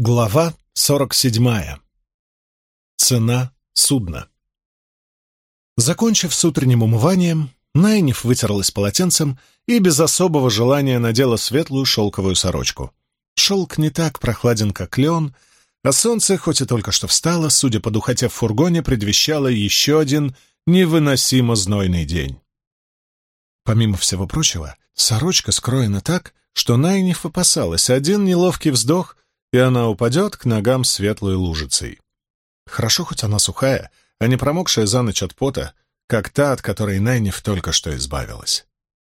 Глава 47. Цена судна. Закончив с утренним умыванием, Найниф вытерлась полотенцем и без особого желания надела светлую шелковую сорочку. Шелк не так прохладен, как лен, а солнце, хоть и только что встало, судя по духоте в фургоне, предвещало еще один невыносимо знойный день. Помимо всего прочего, сорочка скроена так, что Найниф опасалась один неловкий вздох, и она упадет к ногам светлой лужицей. Хорошо, хоть она сухая, а не промокшая за ночь от пота, как та, от которой Найниф только что избавилась.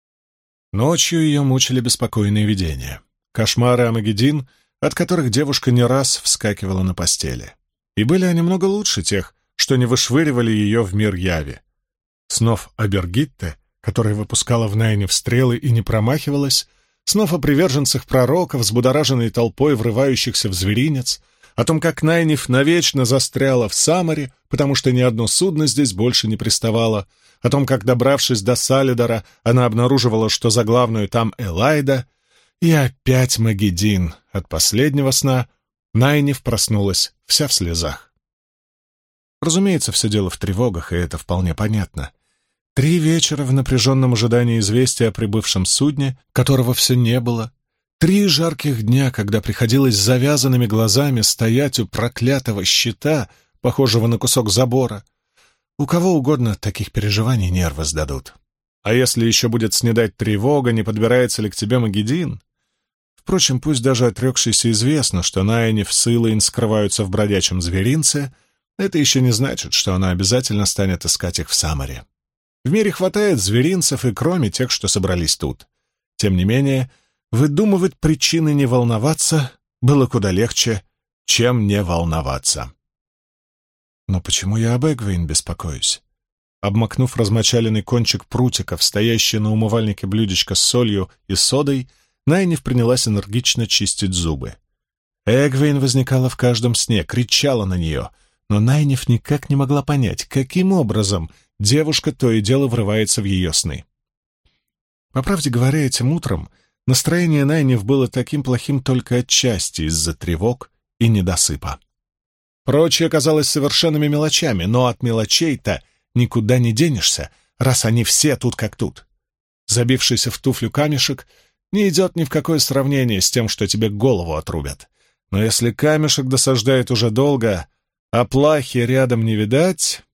Ночью ее мучили беспокойные видения. Кошмары Амагеддин, от которых девушка не раз вскакивала на постели. И были они много лучше тех, что не вышвыривали ее в мир яви. Снов о Бергитте, которая выпускала в Найниф стрелы и не промахивалась, снов о приверженцах пророка, взбудораженной толпой врывающихся в зверинец, о том, как Найниф навечно застряла в Самаре, потому что ни одно судно здесь больше не приставало, о том, как, добравшись до Салидора, она обнаруживала, что заглавную там Элайда, и опять Магеддин. От последнего сна Найниф проснулась вся в слезах. Разумеется, все дело в тревогах, и это вполне понятно. 3 вечера в напряженном ожидании известия о прибывшем судне, которого все не было. 3 жарких дня, когда приходилось с завязанными глазами стоять у проклятого щита, похожего на кусок забора. У кого угодно от таких переживаний нервы сдадут. А если еще будет снедать тревога, не подбирается ли к тебе Магеддин? Впрочем, пусть даже отрекшийся известно, что Найниф с Илайн скрываются в бродячем зверинце, это еще не значит, что она обязательно станет искать их в Самаре. В мире хватает зверинцев и кроме тех, что собрались тут. Тем не менее, выдумывать причины не волноваться было куда легче, чем не волноваться. Но почему я об Эгвейн беспокоюсь? Обмакнув размочаленный кончик прутика в стоящее на умывальнике блюдечко с солью и содой, Найниф принялась энергично чистить зубы. Эгвейн возникала в каждом сне, кричала на нее, но Найниф никак не могла понять, каким образом девушка то и дело врывается в ее сны. По правде говоря, этим утром настроение Найниф было таким плохим только отчасти из-за тревог и недосыпа. Прочее казалось совершенными мелочами, но от мелочей-то никуда не денешься, раз они все тут как тут. Забившийся в туфлю камешек не идет ни в какое сравнение с тем, что тебе голову отрубят. Но если камешек досаждает уже долго, а плахи рядом не видать,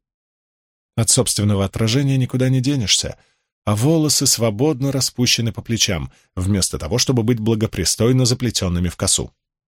от собственного отражения никуда не денешься, а волосы свободно распущены по плечам, вместо того, чтобы быть благопристойно заплетенными в косу.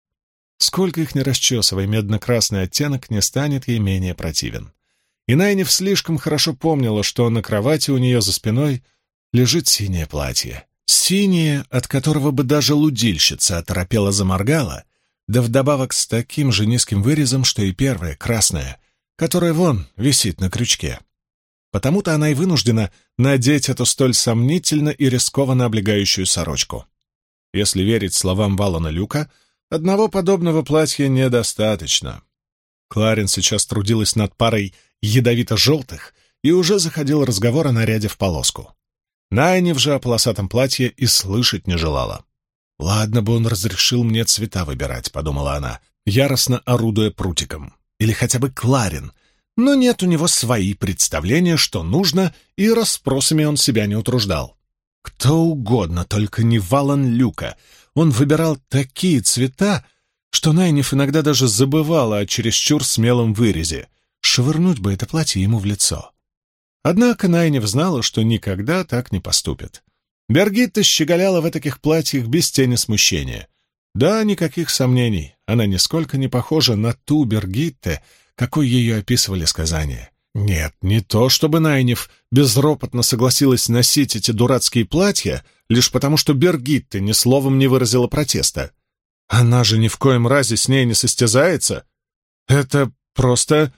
Сколько их ни расчесывай, медно-красный оттенок не станет ей менее противен. И Найниф слишком хорошо помнила, что на кровати у нее за спиной лежит синее платье. Синее, от которого бы даже лудильщица оторопела заморгала, да вдобавок с таким же низким вырезом, что и первое, красное, которое вон висит на крючке. Потому-то она и вынуждена надеть эту столь сомнительно и рискованно облегающую сорочку. Если верить словам Валана Люка, одного подобного платья недостаточно. Кларин сейчас трудилась над парой ядовито-желтых, и уже заходил разговор о наряде в полоску. Найниф же о полосатом платье и слышать не желала. «Ладно бы он разрешил мне цвета выбирать», — подумала она, яростно орудуя прутиком. «Или хотя бы Кларин. Но нет, у него свои представления, что нужно, и расспросами он себя не утруждал. Кто угодно, только не Валан Люка. Он выбирал такие цвета, что Найниф иногда даже забывала о чересчур смелом вырезе. Швырнуть бы это платье ему в лицо. Однако Найниф знала, что никогда так не поступит. Бергитта щеголяла в таких платьях без тени смущения. Да, никаких сомнений, она нисколько не похожа на ту Бергитте, какой ее описывали сказания. Нет, не то чтобы Найниф безропотно согласилась носить эти дурацкие платья, лишь потому что Бергитта ни словом не выразила протеста. Она же ни в коем разе с ней не состязается. Это просто...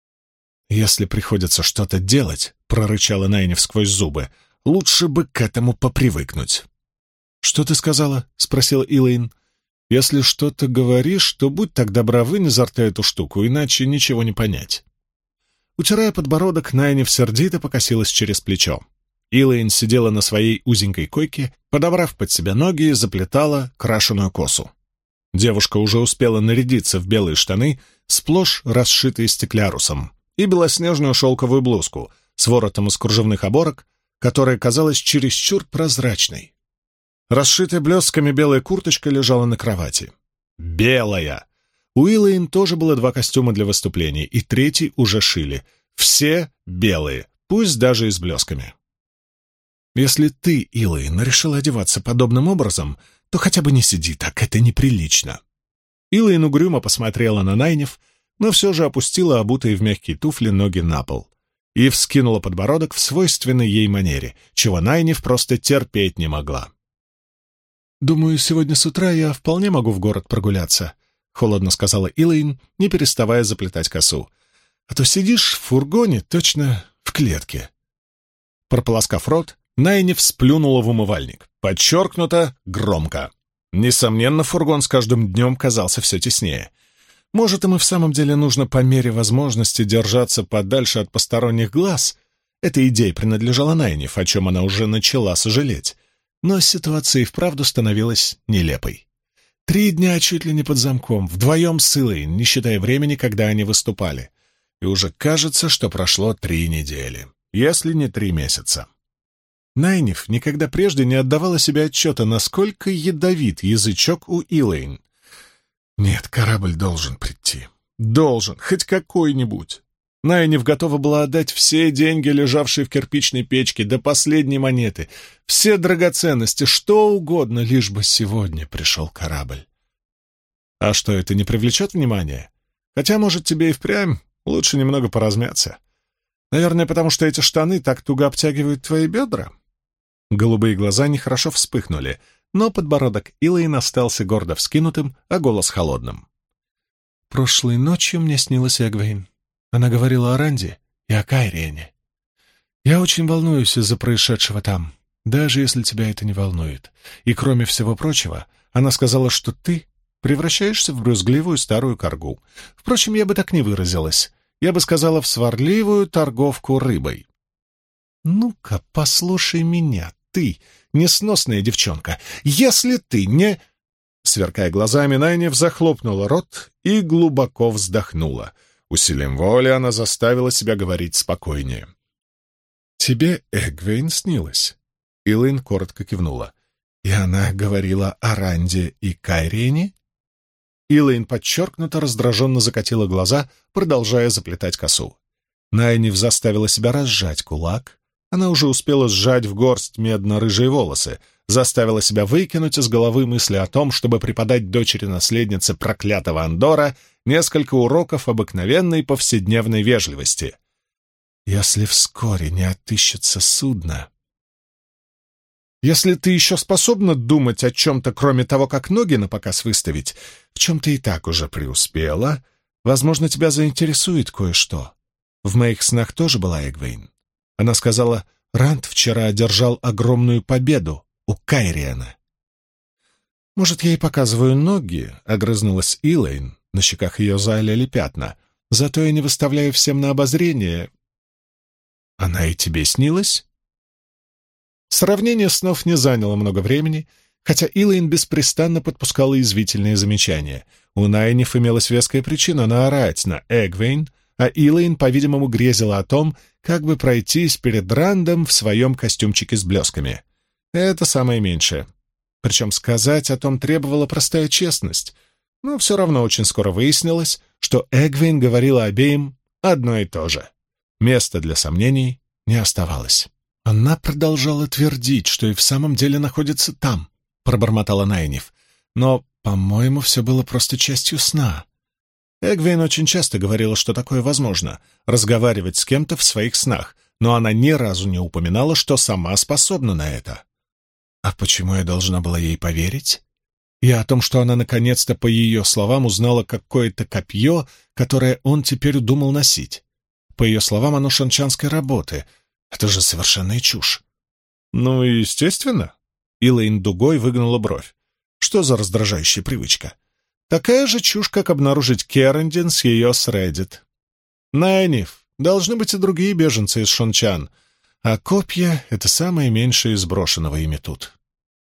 «Если приходится что-то делать», — прорычала Найниф сквозь зубы, — «лучше бы к этому попривыкнуть». «Что ты сказала?» — спросила Илайн. «Если что-то говоришь, то будь так добра, вынь изо рта эту штуку, иначе ничего не понять». Утирая подбородок, Найниф сердито покосилась через плечо. Илайн сидела на своей узенькой койке, подобрав под себя ноги, и заплетала крашеную косу. Девушка уже успела нарядиться в белые штаны, сплошь расшитые стеклярусом, и белоснежную шелковую блузку с воротом из кружевных оборок, которая казалась чересчур прозрачной. Расшитая блестками белая курточка лежала на кровати. Белая! У Илэйн тоже было 2 костюма для выступлений, и 3-й уже шили. Все белые, пусть даже и с блесками. Если ты, Илэйн, решила одеваться подобным образом, то хотя бы не сиди так, это неприлично. Илэйн угрюмо посмотрела на Найниф, но все же опустила обутые в мягкие туфли ноги на пол и вскинула подбородок в свойственной ей манере, чего Найниф просто терпеть не могла. «Думаю, сегодня с утра я вполне могу в город прогуляться», — холодно сказала Илэйн, не переставая заплетать косу. «А то сидишь в фургоне точно в клетке». Прополоскав рот, Найниф сплюнула в умывальник, подчеркнуто громко. Несомненно, фургон с каждым днем казался все теснее. Может, им и в самом деле нужно по мере возможности держаться подальше от посторонних глаз? Эта идея принадлежала Найниф, о чем она уже начала сожалеть. Но ситуация и вправду становилась нелепой. 3 дня чуть ли не под замком, вдвоем с Илэйн, не считая времени, когда они выступали. И уже кажется, что прошло 3 недели, если не 3 месяца. Найниф никогда прежде не отдавала себе отчета, насколько ядовит язычок у Илэйн. Нет, корабль должен прийти. Должен, хоть какой-нибудь. Найниф готова была отдать все деньги, лежавшие в кирпичной печке, до последней монеты, все драгоценности, что угодно, лишь бы сегодня пришел корабль. А что, это не привлечет внимания? Хотя, может, тебе и впрямь лучше немного поразмяться. Наверное, потому что эти штаны так туго обтягивают твои бедра. Голубые глаза нехорошо вспыхнули, но подбородок Илэйн остался гордо вскинутым, а голос холодным. «Прошлой ночью мне снилась Эгвейн. Она говорила о Ранде и о Кайриене. Я очень волнуюсь из-за происшедшего там, даже если тебя это не волнует. И, кроме всего прочего, она сказала, что ты превращаешься в брюзгливую старую коргу. Впрочем, я бы так не выразилась. Я бы сказала, в сварливую торговку рыбой. Ну-ка, послушай меня, ты, несносная девчонка. Если ты не...» Сверкая глазами, Найниф захлопнула рот и глубоко вздохнула. Усилием воли она заставила себя говорить спокойнее. «Тебе Эгвейн снилась?» Илэйн коротко кивнула. «И она говорила о Ранде и Кайриене?» Илэйн подчеркнуто раздраженно закатила глаза, продолжая заплетать косу. Найниф заставила себя разжать кулак. Она уже успела сжать в горсть медно-рыжие волосы, заставила себя выкинуть из головы мысли о том, чтобы преподать дочери-наследнице проклятого Андора несколько уроков обыкновенной повседневной вежливости. «Если вскоре не отыщется судно...» «Если ты еще способна думать о чем-то, кроме того, как ноги напоказ выставить, в чем ты и так уже преуспела, возможно, тебя заинтересует кое-что. В моих снах тоже была Эгвейн. Она сказала, Ранд вчера одержал огромную победу у Кайриена». «Может, я и показываю ноги?» — огрызнулась Илэйн. На щеках ее залили пятна. «Зато я не выставляю всем на обозрение». «Она и тебе снилась?» Сравнение снов не заняло много времени, хотя Илэйн беспрестанно подпускала язвительные замечания. У Найниф имелась веская причина наорать на Эгвейн, а Илэйн, по-видимому, грезила о том, как бы пройтись перед Рандом в своем костюмчике с блесками. Это самое меньшее. Причем сказать о том требовала простая честность, но все равно очень скоро выяснилось, что Эгвейн говорила обеим одно и то же. Места для сомнений не оставалось. «Она продолжала твердить, что и в самом деле находится там», — пробормотала Найниф. «Но, по-моему, все было просто частью сна». Эгвейн очень часто говорила, что такое возможно — разговаривать с кем-то в своих снах, но она ни разу не упоминала, что сама способна на это. А почему я должна была ей поверить? И о том, что она наконец-то, по ее словам, узнала какое-то копье, которое он теперь думал носить. По ее словам, оно шанчанской работы. Это же совершенная чушь. «Ну, естественно». Илэйн дугой выгнула бровь. «Что за раздражающая привычка? Такая же чушь, как обнаружить Керендин с ее Средит. Найниф, должны быть и другие беженцы из Шончан, а копья — это самое меньшее из брошенного ими тут».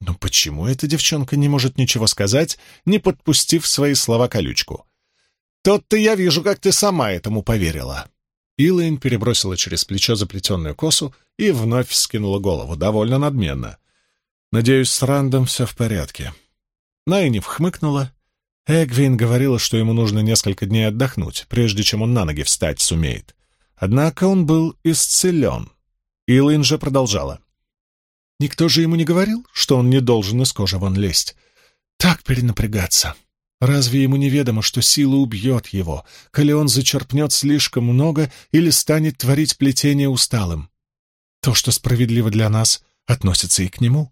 Но почему эта девчонка не может ничего сказать, не подпустив свои слова колючку? Тот-то я вижу, как ты сама этому поверила. Илэйн перебросила через плечо заплетенную косу и вновь вскинула голову, довольно надменно. «Надеюсь, с Рандом все в порядке». Найниф хмыкнула. Эгвейн говорила, что ему нужно несколько дней отдохнуть, прежде чем он на ноги встать сумеет. Однако он был исцелен. Илэйн же продолжала. «Никто же ему не говорил, что он не должен из кожи вон лезть? Так перенапрягаться. Разве ему неведомо, что сила убьет его, коли он зачерпнет слишком много или станет творить плетение усталым? То, что справедливо для нас, относится и к нему».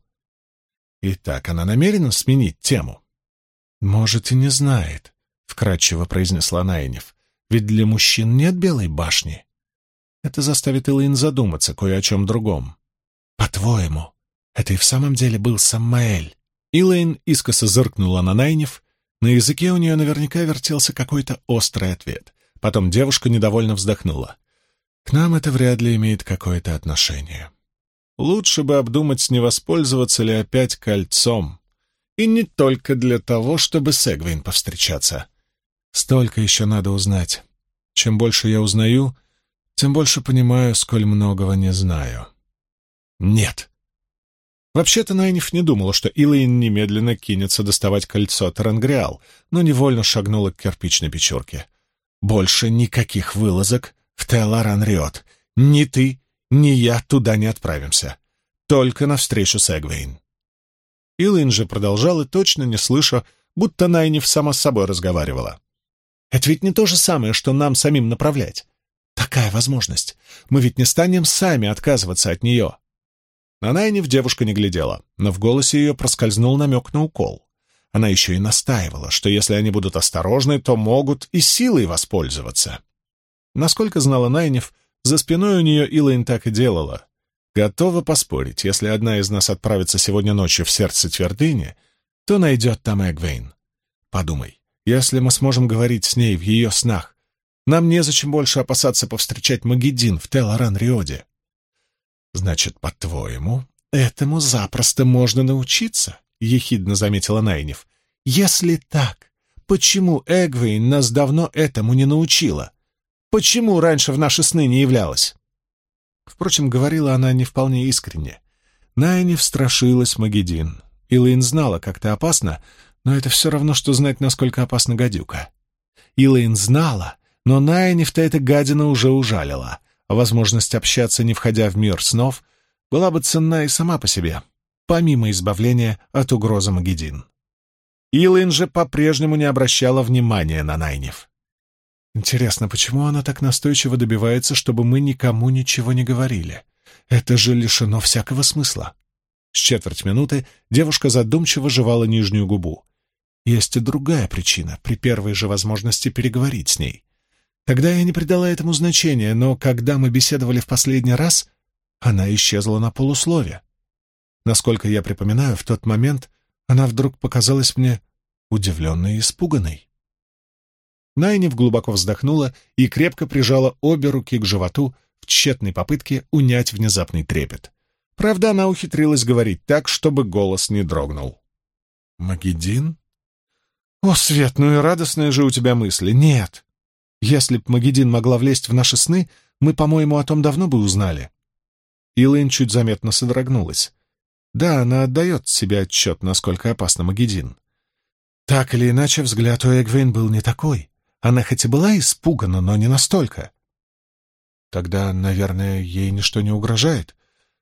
Итак, она намерена сменить тему. «Может, и не знает», — вкратчиво произнесла Найниф. «Ведь для мужчин нет белой башни». Это заставит Илэйн задуматься кое о чем другом. «По-твоему, это и в самом деле был Саммаэль?» Илэйн искоса зыркнула на Найниф. На языке у нее наверняка вертелся какой-то острый ответ. Потом девушка недовольно вздохнула. «К нам это вряд ли имеет какое-то отношение. Лучше бы обдумать, не воспользоваться ли опять кольцом. И не только для того, чтобы с Эгвейн повстречаться. Столько еще надо узнать. Чем больше я узнаю, тем больше понимаю, сколь многого не знаю». «Нет». Вообще-то Найниф не думала, что Илэйн немедленно кинется доставать кольцо Терангриал, но невольно шагнула к кирпичной печурке. «Больше никаких вылазок в Телларан-Риот. Ни ты, ни я туда не отправимся. Только навстречу с Эгвейн». Илэйн же продолжала, точно не слыша, будто Найниф сама с собой разговаривала. «Это ведь не то же самое, что нам самим направлять. Такая возможность. Мы ведь не станем сами отказываться от нее». На Найниф девушка не глядела, но в голосе ее проскользнул намек на укол. Она еще и настаивала, что если они будут осторожны, то могут и силой воспользоваться. Насколько знала Найниф, за спиной у нее Илэйн так и делала. Готова поспорить, если одна из нас отправится сегодня ночью в сердце твердыни, то найдет там Эгвейн. Подумай, если мы сможем говорить с ней в ее снах, нам незачем больше опасаться повстречать Магеддин в Телларан-Риоде. «Значит, по-твоему, этому запросто можно научиться?» — ехидно заметила Найниф. «Если так, почему Эгвейн нас давно этому не научила? Почему раньше в наши сны не являлась?» Впрочем, говорила она не вполне искренне. Найниф страшилась Магеддин. Илэйн знала, как это опасно, но это все равно, что знать, насколько опасна гадюка. Илэйн знала, но Найниф-то эта гадина уже ужалила. Возможность общаться, не входя в мир снов, была бы ценна и сама по себе, помимо избавления от угрозы Магеддин. Илэйн же по-прежнему не обращала внимания на Найниф. «Интересно, почему она так настойчиво добивается, чтобы мы никому ничего не говорили? Это же лишено всякого смысла». С четверть минуты девушка задумчиво жевала нижнюю губу. Есть и другая причина, при первой же возможности переговорить с ней. Тогда я не придала этому значения, но когда мы беседовали в последний раз, она исчезла на полуслове. Насколько я припоминаю, в тот момент она вдруг показалась мне удивленной и испуганной. Найниф глубоко вздохнула и крепко прижала обе руки к животу в тщетной попытке унять внезапный трепет. Правда, она ухитрилась говорить так, чтобы голос не дрогнул. «Магеддин? О, Свет, ну и радостные же у тебя мысли. Нет. Если б Магеддин могла влезть в наши сны, мы, по-моему, о том давно бы узнали». Илэйн чуть заметно содрогнулась. Да, она отдает себе отчет, насколько опасна Магеддин. Так или иначе, взгляд у Эгвейн был не такой. Она хоть и была испугана, но не настолько. Тогда, наверное, ей ничто не угрожает.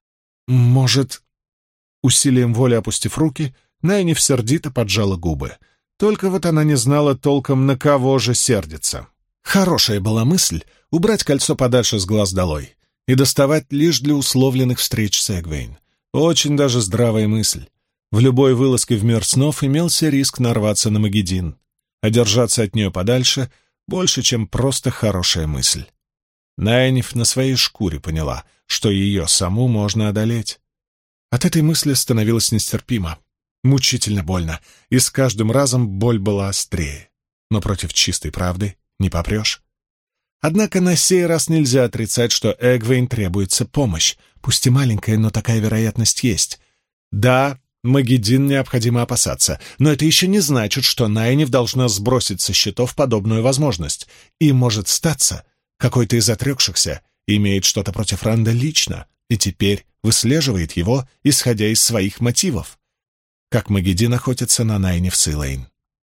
Может... Усилием воли опустив руки, Найниф сердито поджала губы. Только вот она не знала толком, на кого же сердится. Хорошая была мысль убрать кольцо подальше с глаз долой и доставать лишь для условленных встреч с Эгвейн. Очень даже здравая мысль. В любой вылазке в мир снов имелся риск нарваться на Магеддин, а держаться от нее подальше больше, чем просто хорошая мысль. Найниф на своей шкуре поняла, что ее саму можно одолеть. От этой мысли становилось нестерпимо, мучительно больно, и с каждым разом боль была острее. Но против чистой правды не попрешь. Однако на сей раз нельзя отрицать, что Эгвейн требуется помощь, пусть и маленькая, но такая вероятность есть. Да, Магеддин необходимо опасаться, но это еще не значит, что Найниф должна сбросить со счетов подобную возможность. И может статься, какой-то из отрекшихся имеет что-то против Ранда лично и теперь выслеживает его, исходя из своих мотивов. Как Магеддин охотится на Найниф с Илэйн.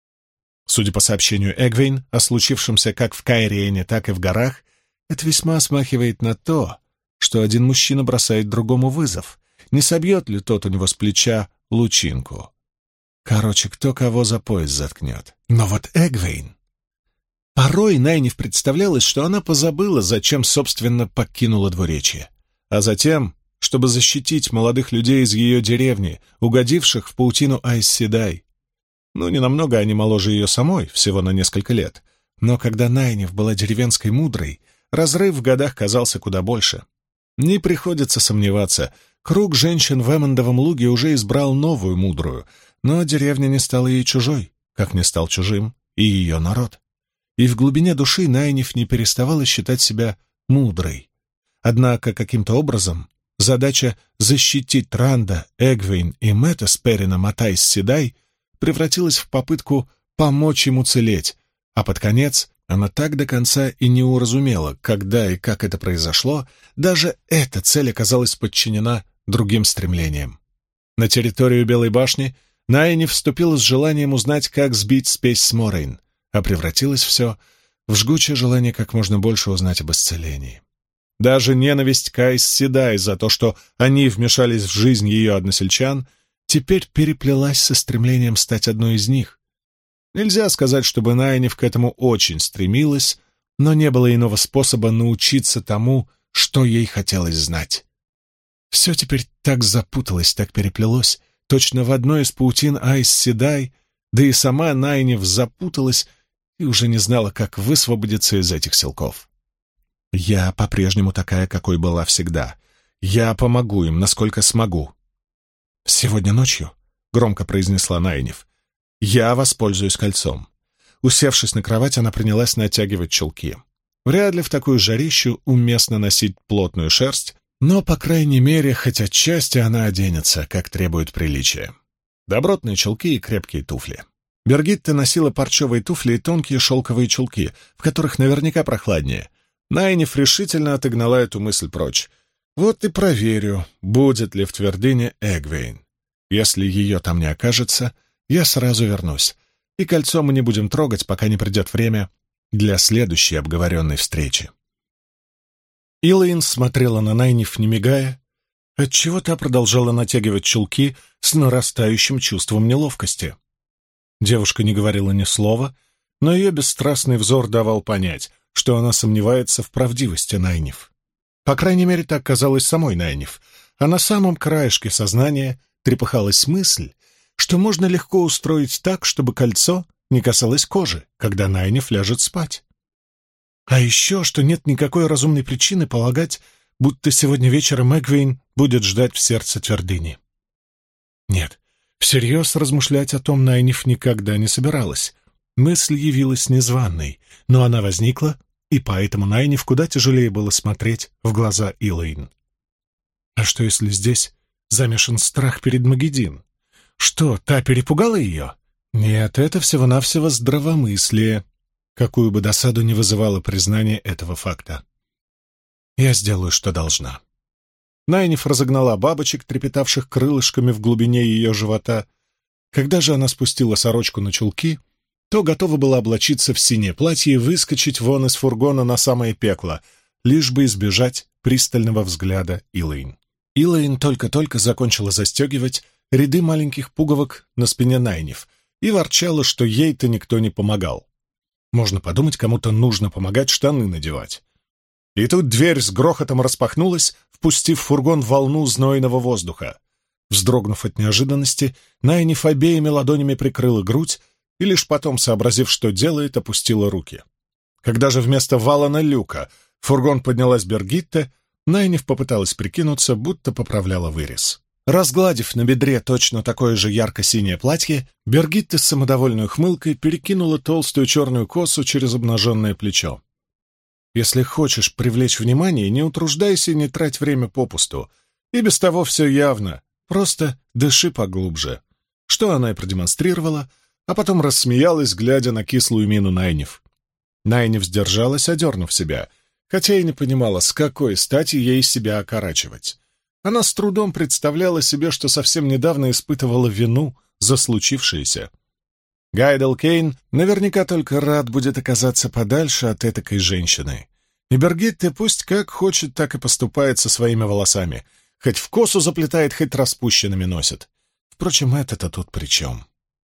Судя по сообщению Эгвейн о случившемся как в Кайриэне, так и в горах, это весьма смахивает на то, что один мужчина бросает другому вызов. Не собьет ли тот у него с плеча лучинку? Короче, кто кого за пояс заткнет. Но вот Эгвейн... Порой Найниф представлялось, что она позабыла, зачем, собственно, покинула двуречье. А затем, чтобы защитить молодых людей из ее деревни, угодивших в паутину Айс-Седай. Ну, ненамного они моложе ее самой, всего на несколько лет. Но когда Найниф была деревенской мудрой, разрыв в годах казался куда больше. Не приходится сомневаться, круг женщин в Эммондовом луге уже избрал новую мудрую, но деревня не стала ей чужой, как не стал чужим и ее народ. И в глубине души Найниф не переставала считать себя мудрой. Однако каким-то образом задача защитить Ранда, Эгвейн и Мэтта с Перином от Айс-Седай превратилась в попытку помочь ему целеть, а под конец она так до конца и не уразумела, когда и как это произошло, даже эта цель оказалась подчинена другим стремлениям. На территорию Белой башни Найниф вступила с желанием узнать, как сбить спесь с Морейн, а превратилось все в жгучее желание как можно больше узнать об исцелении. Даже ненависть к Айс-Седай за то, что они вмешались в жизнь ее односельчан, теперь переплелась со стремлением стать одной из них. Нельзя сказать, чтобы Найниф к этому очень стремилась, но не было иного способа научиться тому, что ей хотелось знать. Все теперь так запуталось, так переплелось, точно в одной из паутин Айс-Седай, да и сама Найниф запуталась и уже не знала, как высвободиться из этих силков. «Я по-прежнему такая, какой была всегда. Я помогу им, насколько смогу». «Сегодня ночью», — громко произнесла Найниф, — «я воспользуюсь кольцом». Усевшись на кровать, она принялась натягивать чулки. Вряд ли в такую жарищу уместно носить плотную шерсть, но, по крайней мере, хоть отчасти она оденется, как требует приличия. Добротные чулки и крепкие туфли. Бергитта носила парчевые туфли и тонкие шелковые чулки, в которых наверняка прохладнее. Найниф решительно отогнала эту мысль прочь. Вот и проверю, будет ли в твердыне Эгвейн. Если ее там не окажется, я сразу вернусь, и кольцо мы не будем трогать, пока не придет время для следующей обговоренной встречи. Илэйн смотрела на Найниф, не мигая, отчего та продолжала натягивать чулки с нарастающим чувством неловкости. Девушка не говорила ни слова, но ее бесстрастный взор давал понять, что она сомневается в правдивости Найниф. По крайней мере, так казалось самой Найниф, а на самом краешке сознания трепыхалась мысль, что можно легко устроить так, чтобы кольцо не касалось кожи, когда Найниф ляжет спать. А еще, что нет никакой разумной причины полагать, будто сегодня вечером Эгвейн будет ждать в сердце твердыни. Нет, всерьез размышлять о том Найниф никогда не собиралась. Мысль явилась незваной, но она возникла, и поэтому Найниф куда тяжелее было смотреть в глаза Илэйн. А что, если здесь замешан страх перед Магеддин? Что, та перепугала ее? Нет, это всего-навсего здравомыслие, какую бы досаду ни вызывало признание этого факта. Я сделаю, что должна. Найниф разогнала бабочек, трепетавших крылышками в глубине ее живота. Когда же она спустила сорочку на чулки, то готова была облачиться в синее платье и выскочить вон из фургона на самое пекло, лишь бы избежать пристального взгляда Илэйн. Илэйн только-только закончила застегивать ряды маленьких пуговок на спине Найниф и ворчала, что ей-то никто не помогал. Можно подумать, кому-то нужно помогать штаны надевать. И тут дверь с грохотом распахнулась, впустив в фургон волну знойного воздуха. Вздрогнув от неожиданности, Найниф обеими ладонями прикрыла грудь и лишь потом, сообразив, что делает, опустила руки. Когда же вместо Валана люка в фургон поднялась Бергитта, Найниф попыталась прикинуться, будто поправляла вырез. Разгладив на бедре точно такое же ярко-синее платье, Бергитта с самодовольной ухмылкой перекинула толстую черную косу через обнаженное плечо. «Если хочешь привлечь внимание, не утруждайся и не трать время попусту. И без того все явно. Просто дыши поглубже. Что она и продемонстрировала, а потом рассмеялась, глядя на кислую мину Найниф. Найниф сдержалась, одернув себя, хотя и не понимала, с какой стати ей себя окорачивать. Она с трудом представляла себе, что совсем недавно испытывала вину за случившееся. Гайдел Кейн наверняка только рад будет оказаться подальше от этакой женщины. И Бергитте пусть как хочет, так и поступает со своими волосами, хоть в косу заплетает, хоть распущенными носит. Впрочем, это-то тут при чем?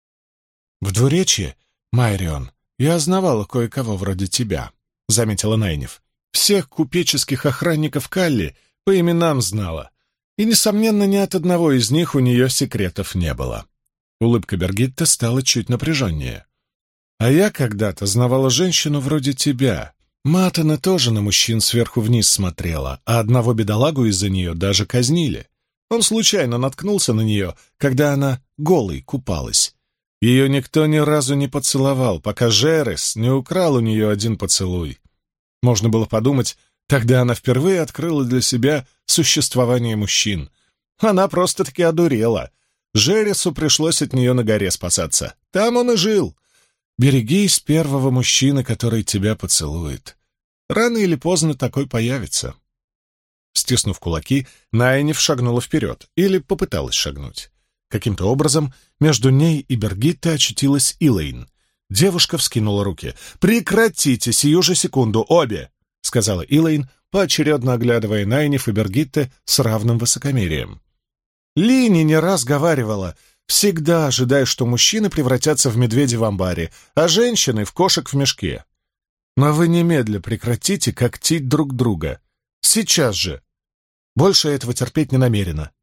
В двуречье, Майрион, я знавала кое-кого вроде тебя, — заметила Найниф. Всех купеческих охранников Калли по именам знала, и, несомненно, ни от одного из них у нее секретов не было. Улыбка Бергитте стала чуть напряженнее. «А я когда-то знавала женщину вроде тебя. Матана тоже на мужчин сверху вниз смотрела, а одного бедолагу из-за нее даже казнили. Он случайно наткнулся на нее, когда она голой купалась. Ее никто ни разу не поцеловал, пока Жерес не украл у нее один поцелуй. Можно было подумать, тогда она впервые открыла для себя существование мужчин. Она просто-таки одурела. Жересу пришлось от нее на горе спасаться. Там он и жил. Берегись первого мужчины, который тебя поцелует. Рано или поздно такой появится». Стиснув кулаки, Найниф шагнула вперед, или попыталась шагнуть. Каким-то образом между ней и Бергитте очутилась Илэйн. Девушка вскинула руки. «Прекратите сию же секунду, обе!» — сказала Илэйн, поочередно оглядывая Найниф и Бергитте с равным высокомерием. «Лини не раз говаривала, всегда ожидай, что мужчины превратятся в медведей в амбаре, а женщины — в кошек в мешке. Но вы немедля прекратите когтить друг друга. Сейчас же! Больше этого терпеть не намерена».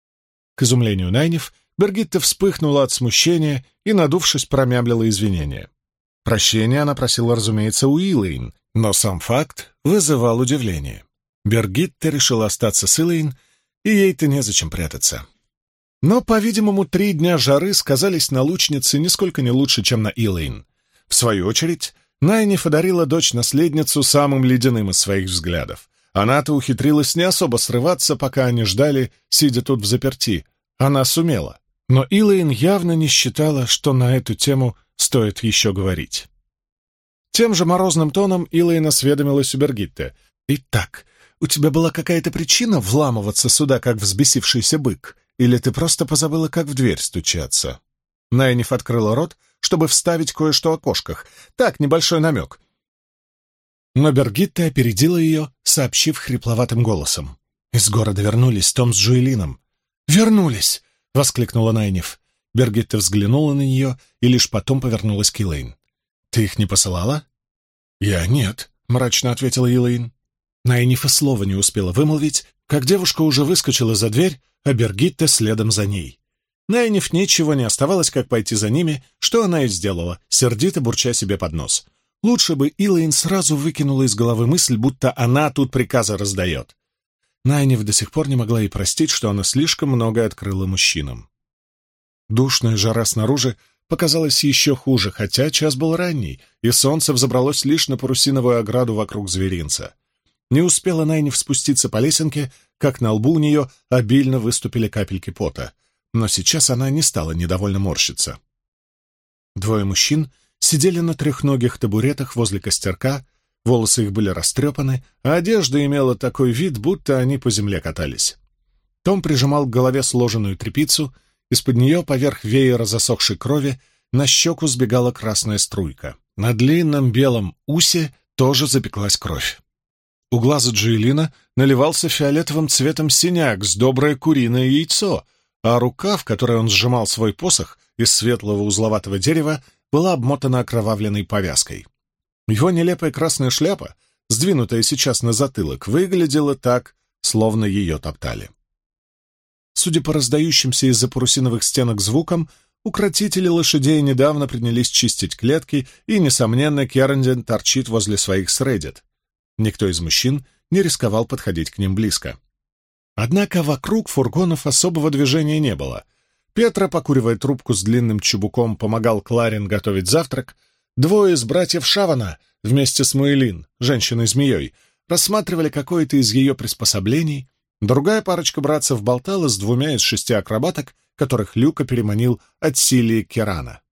К изумлению Найниф, Бергитте вспыхнула от смущения и, надувшись, промямлила извинения. Прощения она просила, разумеется, у Илэйн, но сам факт вызывал удивление. Бергитте решила остаться с Илэйн, и ей-то незачем прятаться. Но, по-видимому, 3 дня жары сказались на лучнице нисколько не лучше, чем на Илэйн. В свою очередь, Найниф одарила дочь-наследницу самым ледяным из своих взглядов. Она-то ухитрилась не особо срываться, пока они ждали, сидя тут взаперти. Она сумела. Но Илэйн явно не считала, что на эту тему стоит еще говорить. Тем же морозным тоном Илэйн осведомилась у Бергитте. «Итак, у тебя была какая-то причина вламываться сюда, как взбесившийся бык? Или ты просто позабыла, как в дверь стучаться?» Найниф открыла рот, чтобы вставить кое-что о кошках. Так, небольшой намек. Но Бергитте опередила ее, сообщив хрипловатым голосом. «Из города вернулись Том с Джуэлином». «Вернулись!» — воскликнула Найниф. Бергитте взглянула на нее и лишь потом повернулась к Илэйн. «Ты их не посылала?» «Я нет», — мрачно ответила Илэйн. Найниф и слова не успела вымолвить, как девушка уже выскочила за дверь, а Бергитте следом за ней. Найниф ничего не оставалось, как пойти за ними, что она и сделала, сердито бурча себе под нос. Лучше бы Илэйн сразу выкинула из головы мысль, будто она тут приказы раздает. Найниф до сих пор не могла ей простить, что она слишком многое открыла мужчинам. Душная жара снаружи показалась еще хуже, хотя час был ранний, и солнце взобралось лишь на парусиновую ограду вокруг зверинца. Не успела Найниф спуститься по лесенке, как на лбу у нее обильно выступили капельки пота, но сейчас она не стала недовольно морщиться. 2 мужчин сидели на трехногих табуретах возле костерка, волосы их были растрепаны, а одежда имела такой вид, будто они по земле катались. Том прижимал к голове сложенную тряпицу, из-под нее, поверх веера засохшей крови, на щеку сбегала красная струйка. На длинном белом усе тоже запеклась кровь. У глаза Джуэлина наливался фиолетовым цветом синяк с доброе куриное яйцо, а рука, в которой он сжимал свой посох из светлого узловатого дерева, была обмотана окровавленной повязкой. Его нелепая красная шляпа, сдвинутая сейчас на затылок, выглядела так, словно ее топтали. Судя по раздающимся из-за парусиновых стенок звукам, укротители лошадей недавно принялись чистить клетки, и, несомненно, Керенден торчит возле своих средит. Никто из мужчин не рисковал подходить к ним близко. Однако вокруг фургонов особого движения не было. Петра, покуривая трубку с длинным чубуком, помогал Кларин готовить завтрак. 2 из братьев Шавана вместе с Муэлин, женщиной-змеей, рассматривали какое-то из ее приспособлений, Другая парочка братцев болтала с 2 из 6 акробаток, которых Люка переманил от Силии Керана.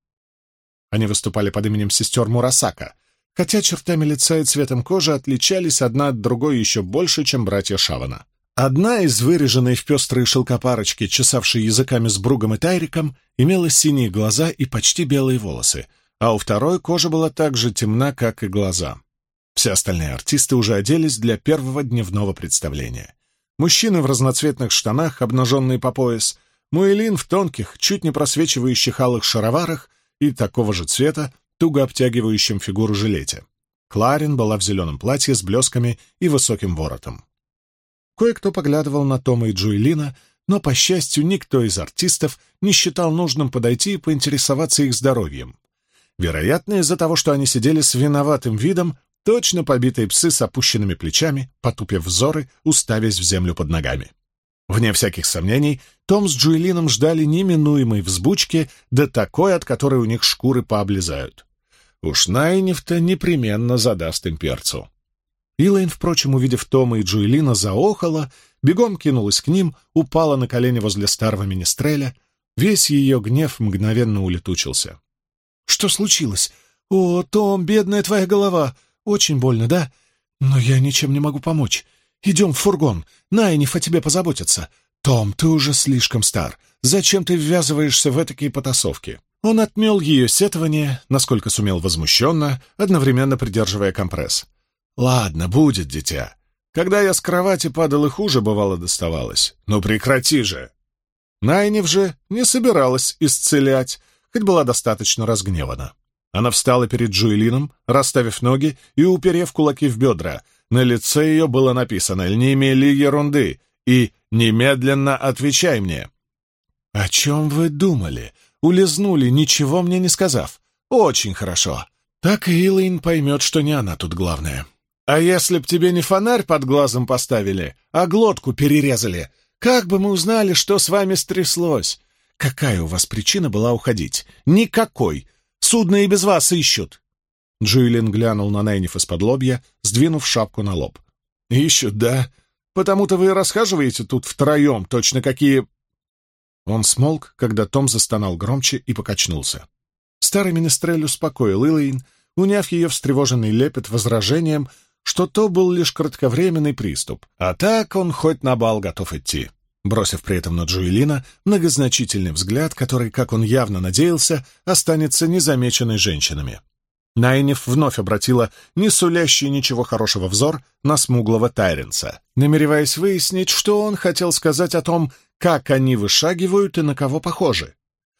Они выступали под именем сестер Мурасака, хотя чертами лица и цветом кожи отличались одна от другой еще больше, чем братья Шавана. Одна из выреженной в пестрые шелка парочки, чесавшей языками с Бругом и Тайриком, имела синие глаза и почти белые волосы, а у второй кожа была так же темна, как и глаза. Все остальные артисты уже оделись для первого дневного представления. Мужчины в разноцветных штанах, обнаженные по пояс, Муэлин в тонких, чуть не просвечивающих алых шароварах и такого же цвета, туго обтягивающем фигуру жилете. Кларин была в зеленом платье с блесками и высоким воротом. Кое-кто поглядывал на Тома и Джуэлина, но, по счастью, никто из артистов не считал нужным подойти и поинтересоваться их здоровьем. Вероятно, из-за того, что они сидели с виноватым видом, точно побитые псы с опущенными плечами, потупив взоры, уставясь в землю под ногами. Вне всяких сомнений, Том с Джуэлином ждали неминуемой взбучки, да такой, от которой у них шкуры пооблезают. Уж Найниф-то непременно задаст им перцу. Илэйн, впрочем, увидев Тома и Джуэлина, заохала, бегом кинулась к ним, упала на колени возле старого министреля. Весь ее гнев мгновенно улетучился. «Что случилось? О, Том, бедная твоя голова! Очень больно, да? Но я ничем не могу помочь. Идем в фургон, Найниф о тебе позаботится. Том, ты уже слишком стар. Зачем ты ввязываешься в этакие потасовки?» Он отмел ее сетование, насколько сумел возмущенно, одновременно придерживая компресс. «Ладно, будет, дитя. Когда я с кровати падал, и хуже бывало доставалось. Ну прекрати же!» Найниф же не собиралась исцелять, хоть была достаточно разгневана. Она встала перед Джуэлином, расставив ноги и уперев кулаки в бедра. На лице ее было написано «Не мели ерунды» и «Немедленно отвечай мне». «О чем вы думали? Улизнули, ничего мне не сказав. Очень хорошо. Так и Илэйн поймет, что не она тут главная. А если б тебе не фонарь под глазом поставили, а глотку перерезали, как бы мы узнали, что с вами стряслось? Какая у вас причина была уходить? Никакой. Судно и без вас ищут». Джуэлин глянул на Найниф из-под лобья, сдвинув шапку на лоб. «Ищут, да? Потому-то вы и расхаживаете тут втроем, точно какие...» Он смолк, когда Том застонал громче и покачнулся. Старый министрель успокоил Илэйн, уняв ее встревоженный лепет возражением, что то был лишь кратковременный приступ, а так он хоть на бал готов идти, бросив при этом на Джуэлина многозначительный взгляд, который, как он явно надеялся, останется незамеченной женщинами. Найниф вновь обратила не сулящий ничего хорошего взор на смуглого Тайренса, намереваясь выяснить, что он хотел сказать о том, как они вышагивают и на кого похожи.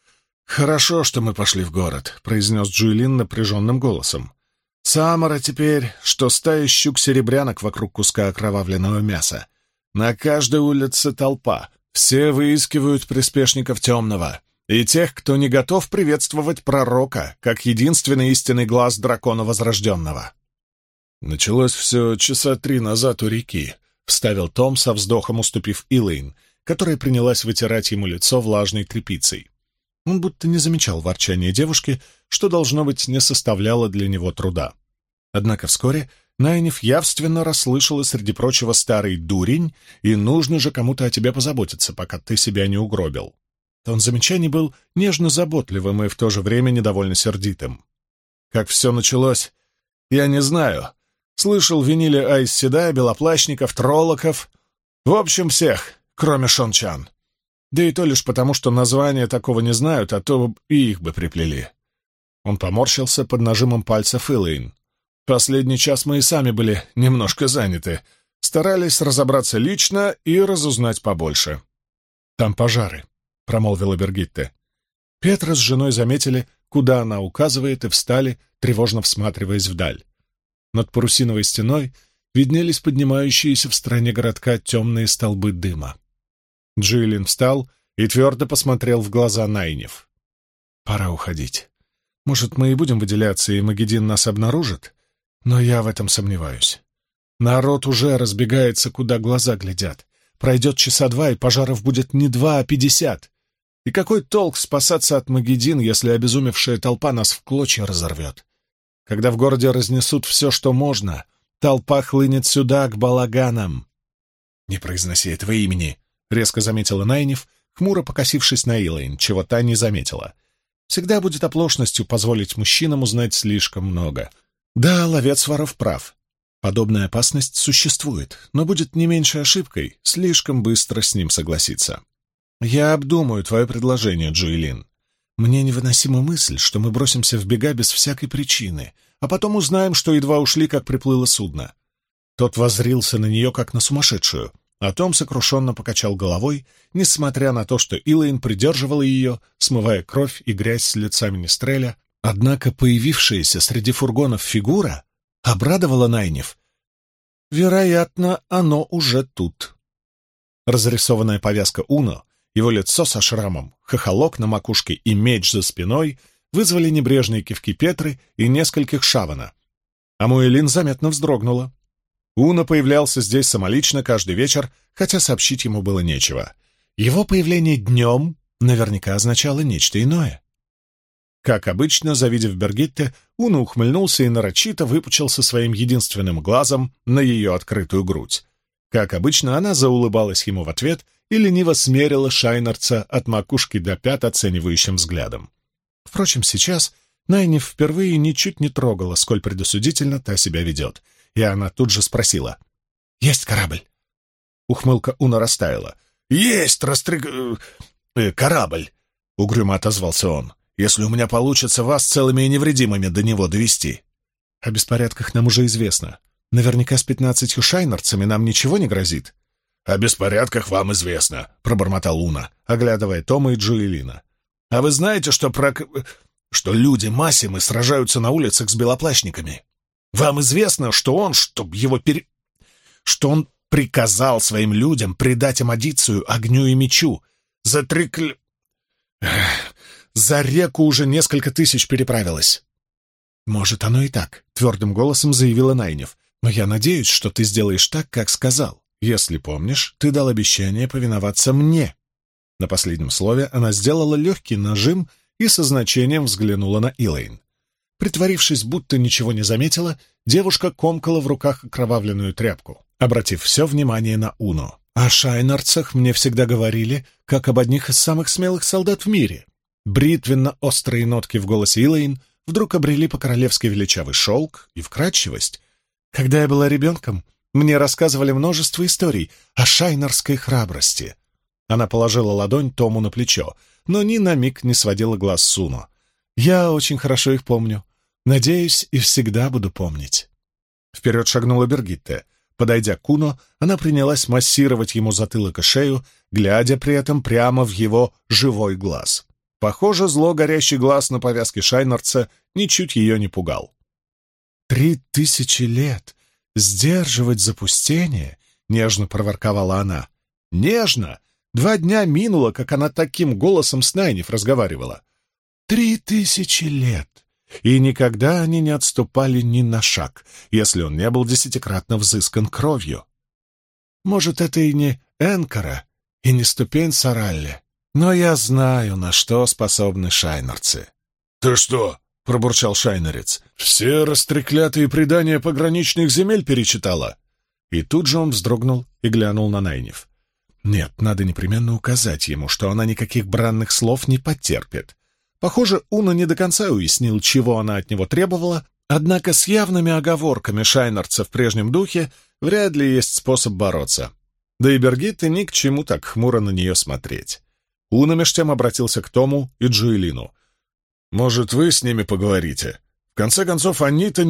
«Хорошо, что мы пошли в город», — произнес Джуэлин напряженным голосом. «Самара теперь, что стая щук-серебрянок вокруг куска окровавленного мяса. На каждой улице толпа. Все выискивают приспешников темного и тех, кто не готов приветствовать пророка, как единственный истинный глаз дракона Возрожденного». «Началось все 3 часа назад у реки», — вставил Том со вздохом, уступив Илэйн, которая принялась вытирать ему лицо влажной тряпицей. Он будто не замечал ворчания девушки, что, должно быть, не составляло для него труда. Однако вскоре Найниф явственно расслышала среди прочего «старый дурень», и нужно же кому-то о тебе позаботиться, пока ты себя не угробил. Тон замечаний был нежно-заботливым и в то же время недовольно сердитым. Как все началось, я не знаю. Слышал, винили Айс Седай, белоплащников, троллоков. В общем, всех, кроме Шончан. Да и то лишь потому, что названия такого не знают, а то и их бы приплели. Он поморщился под нажимом пальцев Илэйн. Последний час мы и сами были немножко заняты. Старались разобраться лично и разузнать побольше. «Там пожары», — промолвила Бергитте. Петра с женой заметили, куда она указывает, и встали, тревожно всматриваясь вдаль. Над парусиновой стеной виднелись поднимающиеся в стороне городка темные столбы дыма. Джуэлин встал и твердо посмотрел в глаза Найниф. «Пора уходить. Может, мы и будем выделяться, и Магеддин нас обнаружит? Но я в этом сомневаюсь. Народ уже разбегается, куда глаза глядят. Пройдет 2 часа, и пожаров будет не 2, а 50. И какой толк спасаться от Магеддин, если обезумевшая толпа нас в клочья разорвет? Когда в городе разнесут все, что можно, толпа хлынет сюда, к балаганам». «Не произноси этого имени», — резко заметила Найниф, хмуро покосившись на Илэйн, чего та не заметила. «Всегда будет оплошностью позволить мужчинам узнать слишком много. Да, ловец воров прав. Подобная опасность существует, но будет не меньшей ошибкой слишком быстро с ним согласиться. Я обдумаю твое предложение, Джоэлин. Мне невыносима мысль, что мы бросимся в бега без всякой причины, а потом узнаем, что едва ушли, как приплыло судно». Тот воззрился на нее, как на сумасшедшую, а Том сокрушенно покачал головой, несмотря на то, что Илэйн придерживала ее, смывая кровь и грязь с лица Министреля. Однако появившаяся среди фургонов фигура обрадовала Найниф. Вероятно, оно уже тут. Разрисованная повязка Уно, его лицо со шрамом, хохолок на макушке и меч за спиной вызвали небрежные кивки Петры и нескольких Шавана. А Муэлин заметно вздрогнула. Уно появлялся здесь самолично каждый вечер, хотя сообщить ему было нечего. Его появление днем наверняка означало нечто иное. Как обычно, завидев Бергитте, Уно ухмыльнулся и нарочито выпучился своим единственным глазом на ее открытую грудь. Как обычно, она заулыбалась ему в ответ и лениво смерила Шайнарца от макушки до пят оценивающим взглядом. Впрочем, сейчас Найниф впервые ничуть не трогала, сколь предосудительно та себя ведет, и она тут же спросила: «Есть корабль?» Ухмылка Уно растаяла. «Есть корабль!» — угрюмо отозвался он. «Если у меня получится вас целыми и невредимыми до него довести». «О беспорядках нам уже известно. Наверняка с 15 шайнарцами нам ничего не грозит». «О беспорядках вам известно», — пробормотал Уно, оглядывая Тома и Джоэлина. «А вы знаете, что люди Массимы сражаются на улицах с белоплащниками? Вам известно, что он приказал своим людям предать Амадицию огню и мечу. За реку уже несколько тысяч переправилось». «Может, оно и так», — твердым голосом заявила Найниф. «Но я надеюсь, что ты сделаешь так, как сказал. Если помнишь, ты дал обещание повиноваться мне». На последнем слове она сделала легкий нажим и со значением взглянула на Илэйн. Притворившись, будто ничего не заметила, девушка комкала в руках окровавленную тряпку, обратив все внимание на Уно. «О шайнарцах мне всегда говорили, как об одних из самых смелых солдат в мире». Бритвенно-острые нотки в голосе Илэйн вдруг обрели по-королевски величавый шелк и вкрадчивость. «Когда я была ребенком, мне рассказывали множество историй о шайнарской храбрости». Она положила ладонь Тому на плечо, но ни на миг не сводила глаз с Уно. «Я очень хорошо их помню. Надеюсь, и всегда буду помнить». Вперед шагнула Бергитте. Подойдя к Уно, она принялась массировать ему затылок и шею, глядя при этом прямо в его живой глаз. Похоже, зло горящий глаз на повязке шайнарца ничуть ее не пугал. 3000 лет сдерживать запустение?» — нежно проворковала она. «Нежно? 2 дня минуло, как она таким голосом с Найниф разговаривала. 3000 лет!» И никогда они не отступали ни на шаг, если он не был 10-кратно взыскан кровью. Может, это и не Энкара, и не ступень Саралли, но я знаю, на что способны шайнарцы. «Ты что?» — пробурчал шайнарец. «Все растреклятые предания пограничных земель перечитала?» И тут же он вздрогнул и глянул на Найниф. Нет, надо непременно указать ему, что она никаких бранных слов не потерпит. Похоже, Уно не до конца уяснил, чего она от него требовала, однако с явными оговорками шайнарца в прежнем духе вряд ли есть способ бороться. Да и Бергитте ни к чему так хмуро на нее смотреть. Уно меж тем обратился к Тому и Джоэлину. «Может, вы с ними поговорите? В конце концов, они-то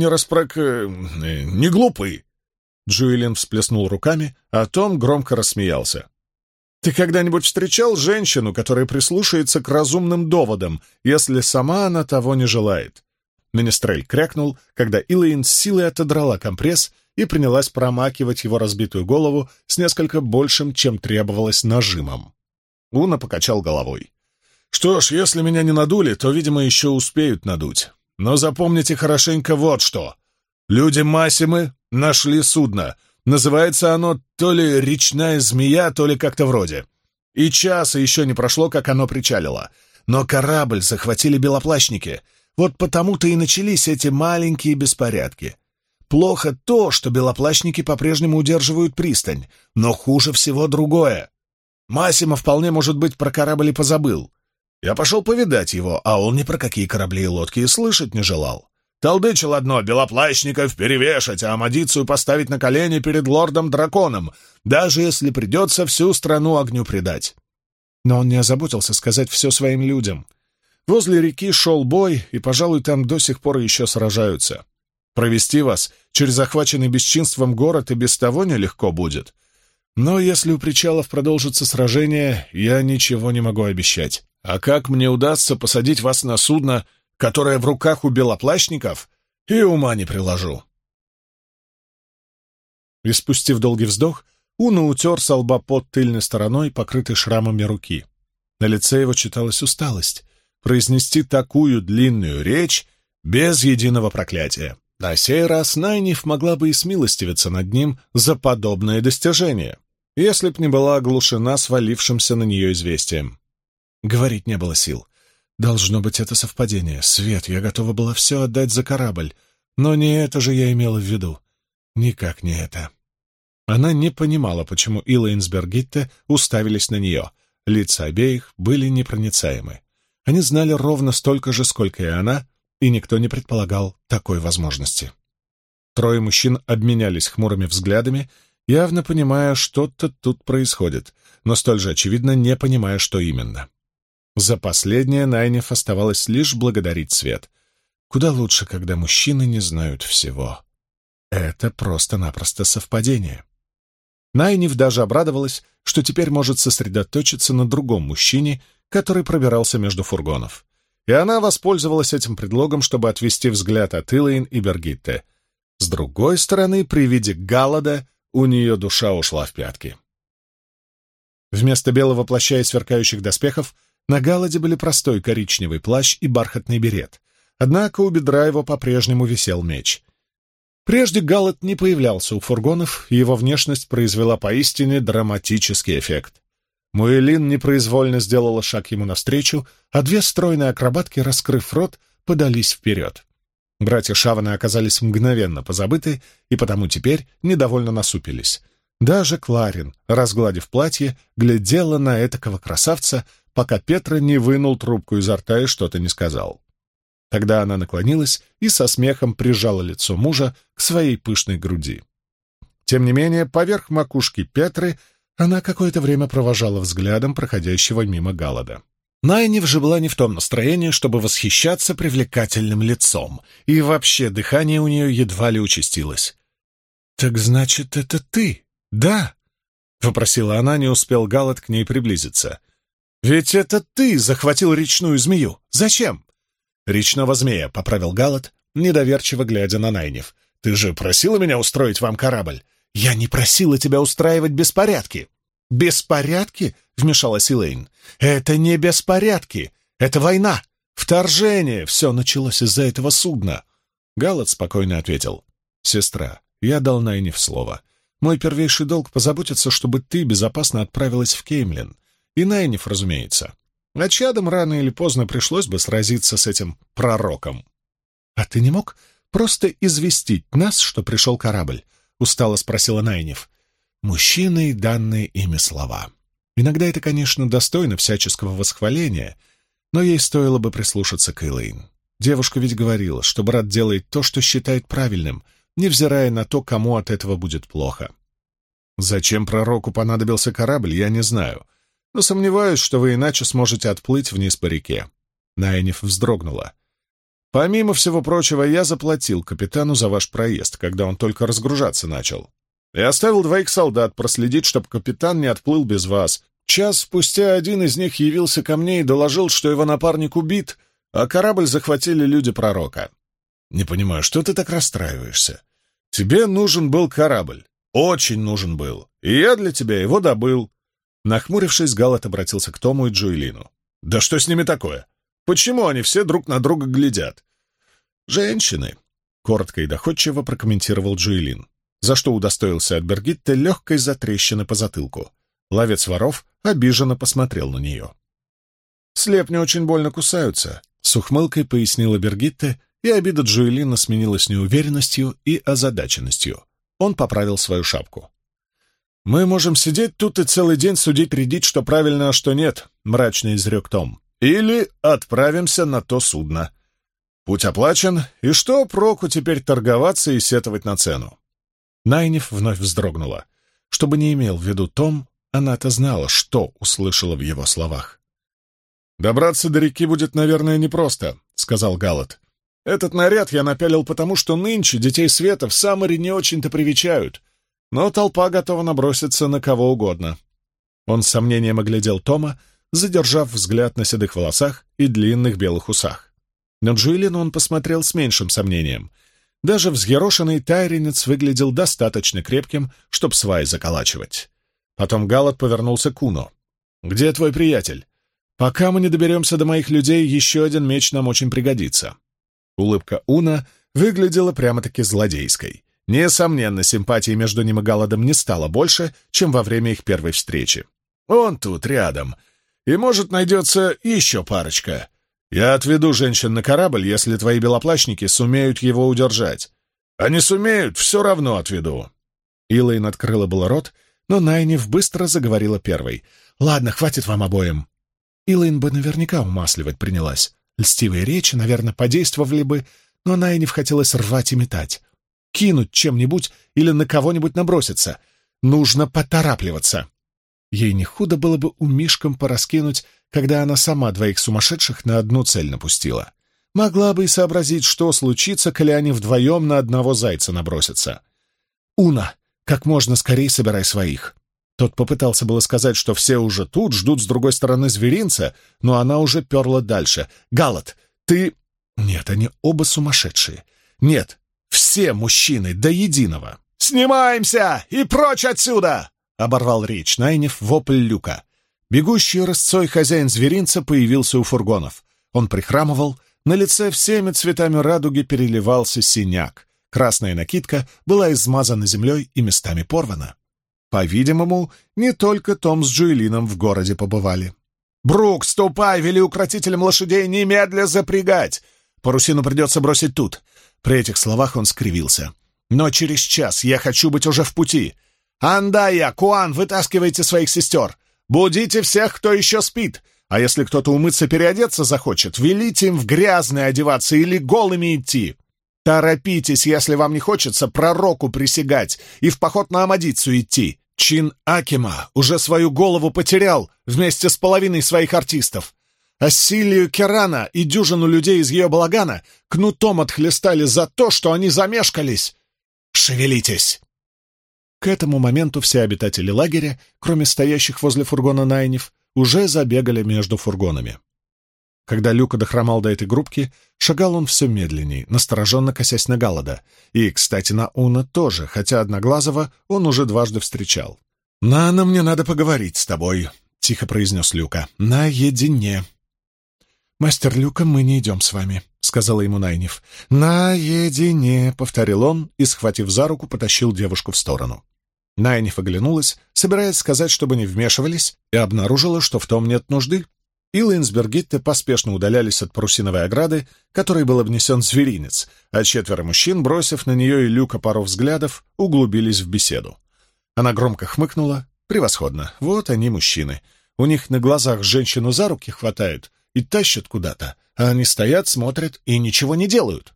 не глупые». Джоэлин всплеснул руками, а Том громко рассмеялся. «Ты когда-нибудь встречал женщину, которая прислушается к разумным доводам, если сама она того не желает?» Министрель крякнул, когда Илэйн с силой отодрала компресс и принялась промакивать его разбитую голову с несколько большим, чем требовалось, нажимом. Уно покачал головой. «Что ж, если меня не надули, то, видимо, еще успеют надуть. Но запомните хорошенько вот что. Люди Массимы нашли судно. Называется оно то ли «Речная змея», то ли как-то вроде. И часа еще не прошло, как оно причалило. Но корабль захватили белоплащники. Вот потому-то и начались эти маленькие беспорядки. Плохо то, что белоплащники по-прежнему удерживают пристань, но хуже всего другое. Массимо вполне, может быть, про корабль и позабыл. Я пошел повидать его, а он ни про какие корабли и лодки и слышать не желал. Толдычил одно — белоплащников перевешать, а Амадицию поставить на колени перед лордом-драконом, даже если придется всю страну огню предать. Но он не озаботился сказать все своим людям. Возле реки шел бой, и, пожалуй, там до сих пор еще сражаются. Провести вас через захваченный бесчинством город и без того нелегко будет. Но если у причалов продолжится сражение, я ничего не могу обещать. А как мне удастся посадить вас на судно, которое в руках у белоплащников, и ума не приложу. И спустив долгий вздох, Уна утер со лба пот тыльной стороной, покрытой шрамами руки. На лице его читалась усталость. Произнести такую длинную речь без единого проклятия. На сей раз Найниф могла бы и смилостивиться над ним за подобное достижение, если б не была оглушена свалившимся на нее известием. Говорить не было сил. Должно быть, это совпадение. Свет, я готова была все отдать за корабль, но не это же я имела в виду. Никак не это. Она не понимала, почему Илэйн с Бергитте уставились на нее. Лица обеих были непроницаемы. Они знали ровно столько же, сколько и она, и никто не предполагал такой возможности. Трое мужчин обменялись хмурыми взглядами, явно понимая, что-то тут происходит, но столь же очевидно не понимая, что именно. За последнее Найниф оставалось лишь благодарить Свет. Куда лучше, когда мужчины не знают всего. Это просто-напросто совпадение. Найниф даже обрадовалась, что теперь может сосредоточиться на другом мужчине, который пробирался между фургонов. И она воспользовалась этим предлогом, чтобы отвести взгляд от Илэйн и Бергитте. С другой стороны, при виде Галлада у нее душа ушла в пятки. Вместо белого плаща и сверкающих доспехов на Галладе были простой коричневый плащ и бархатный берет, однако у бедра его по-прежнему висел меч. Прежде Галлад не появлялся у фургонов, и его внешность произвела поистине драматический эффект. Муэлин непроизвольно сделала шаг ему навстречу, а две стройные акробатки, раскрыв рот, подались вперед. Братья Шаваны оказались мгновенно позабыты, и потому теперь недовольно насупились. Даже Кларин, разгладив платье, глядела на этакого красавца, пока Петра не вынул трубку изо рта и что-то не сказал. Тогда она наклонилась и со смехом прижала лицо мужа к своей пышной груди. Тем не менее, поверх макушки Петры она какое-то время провожала взглядом проходящего мимо Галлада. Найниф же была не в том настроении, чтобы восхищаться привлекательным лицом, и вообще дыхание у нее едва ли участилось. «Так значит, это ты, да?» — вопросила она, не успел Галлад к ней приблизиться. «Ведь это ты захватил речную змею. Зачем?» «Речного змея», — поправил Галлад, недоверчиво глядя на Найниф. «Ты же просила меня устроить вам корабль?» «Я не просила тебя устраивать беспорядки». «Беспорядки?» — вмешалась Илэйн. «Это не беспорядки. Это война. Вторжение. Все началось из-за этого судна». Галлад спокойно ответил. «Сестра, я дал Найниф слово. Мой первейший долг — позаботиться, чтобы ты безопасно отправилась в Кеймлин. И Найниф, разумеется. А чадом рано или поздно пришлось бы сразиться с этим пророком». «А ты не мог просто известить нас, что пришел корабль?» — устало спросила Найниф. Мужчины и данные ими слова. Иногда это, конечно, достойно всяческого восхваления, но ей стоило бы прислушаться к Илэйн. Девушка ведь говорила, что брат делает то, что считает правильным, невзирая на то, кому от этого будет плохо. Зачем пророку понадобился корабль, я не знаю, но сомневаюсь, что вы иначе сможете отплыть вниз по реке. Найниф вздрогнула. Помимо всего прочего, я заплатил капитану за ваш проезд, когда он только разгружаться начал. И оставил 2 солдат проследить, чтобы капитан не отплыл без вас. Час спустя один из них явился ко мне и доложил, что его напарник убит, а корабль захватили люди пророка. Не понимаю, что ты так расстраиваешься? Тебе нужен был корабль. Очень нужен был. И я для тебя его добыл. Нахмурившись, Галлад обратился к Тому и Джоэлину. Да что с ними такое? Почему они все друг на друга глядят? Женщины, — коротко и доходчиво прокомментировал Джоэлин, за что удостоился от Бергитте легкой затрещины по затылку. Ловец воров обиженно посмотрел на нее. «Слепни очень больно кусаются», — с ухмылкой пояснила Бергитте и обида Джоэлина сменилась неуверенностью и озадаченностью. Он поправил свою шапку. «Мы можем сидеть тут и целый день судить-рядить, что правильно, а что нет», — мрачно изрек Том. «Или отправимся на то судно. Путь оплачен, и что проку теперь торговаться и сетовать на цену?» Найниф вновь вздрогнула. Что бы ни имел в виду Том, она-то знала, что услышала в его словах. «Добраться до реки будет, наверное, непросто», — сказал Галат. «Этот наряд я напялил потому, что нынче детей света в Саммере не очень-то привечают, но толпа готова наброситься на кого угодно». Он с сомнением оглядел Тома, задержав взгляд на седых волосах и длинных белых усах. На Джоэлину он посмотрел с меньшим сомнением. Даже взъерошенный тайренец выглядел достаточно крепким, чтоб сваи заколачивать. Потом Галат повернулся к Уно. «Где твой приятель? Пока мы не доберемся до моих людей, еще один меч нам очень пригодится». Улыбка Уна выглядела прямо-таки злодейской. Несомненно, симпатии между ним и Галадом не стало больше, чем во время их первой встречи. «Он тут, рядом. И, может, найдется еще парочка. Я отведу женщин на корабль, если твои белоплащники сумеют его удержать. А не сумеют, все равно отведу». Илэйн открыла было рот, но Найниф быстро заговорила первой. «Ладно, хватит вам обоим». Илэйн бы наверняка умасливать принялась. Льстивые речи, наверное, подействовали бы, но Найниф хотелось рвать и метать. Кинуть чем-нибудь или на кого-нибудь наброситься. Нужно поторапливаться. Ей не худо было бы умишкам пораскинуть, когда она сама двоих сумасшедших на одну цель напустила. Могла бы и сообразить, что случится, коли они вдвоем на одного зайца набросятся. «Уна, как можно скорее собирай своих». Тот попытался было сказать, что все уже тут, ждут с другой стороны зверинца, но она уже перла дальше. «Галат, ты...» Нет, они оба сумасшедшие. Нет, все мужчины до единого. «Снимаемся и прочь отсюда!» — оборвал речь Найниф вопль Люка. Бегущий рысцой хозяин зверинца появился у фургонов. Он прихрамывал, на лице всеми цветами радуги переливался синяк. Красная накидка была измазана землей и местами порвана. По-видимому, не только Том с Джоэлином в городе побывали. «Брук, ступай, вели укротителям лошадей немедля запрягать! Парусину придется бросить тут». При этих словах он скривился. «Но через час я хочу быть уже в пути. Андая, Куан, вытаскивайте своих сестер. Будите всех, кто еще спит. А если кто-то умыться, переодеться захочет, велите им в грязное одеваться или голыми идти. Торопитесь, если вам не хочется пророку присягать и в поход на Амадицу идти. Чин Акима уже свою голову потерял вместе с половиной своих артистов. Ассилию Керана и дюжину людей из ее балагана кнутом отхлестали за то, что они замешкались. Шевелитесь!» К этому моменту все обитатели лагеря, кроме стоящих возле фургона Найниф, уже забегали между фургонами. Когда Люка дохромал до этой группки, шагал он все медленней, настороженно косясь на Галада. И, кстати, на Уна тоже, хотя Одноглазого он уже дважды встречал. «Нана, мне надо поговорить с тобой», — тихо произнес Люка. «Наедине». «Мастер Люка, мы не идем с вами», — сказала ему Найниф. «Наедине», — повторил он и, схватив за руку, потащил девушку в сторону. Найниф оглянулась, собираясь сказать, чтобы не вмешивались, и обнаружила, что в том нет нужды. Илэйн с Бергитте поспешно удалялись от парусиновой ограды, которой был обнесен зверинец, а 4 мужчин, бросив на нее и Люка пару взглядов, углубились в беседу. Она громко хмыкнула. «Превосходно. Вот они, мужчины. У них на глазах женщину за руки хватают и тащат куда-то, а они стоят, смотрят и ничего не делают».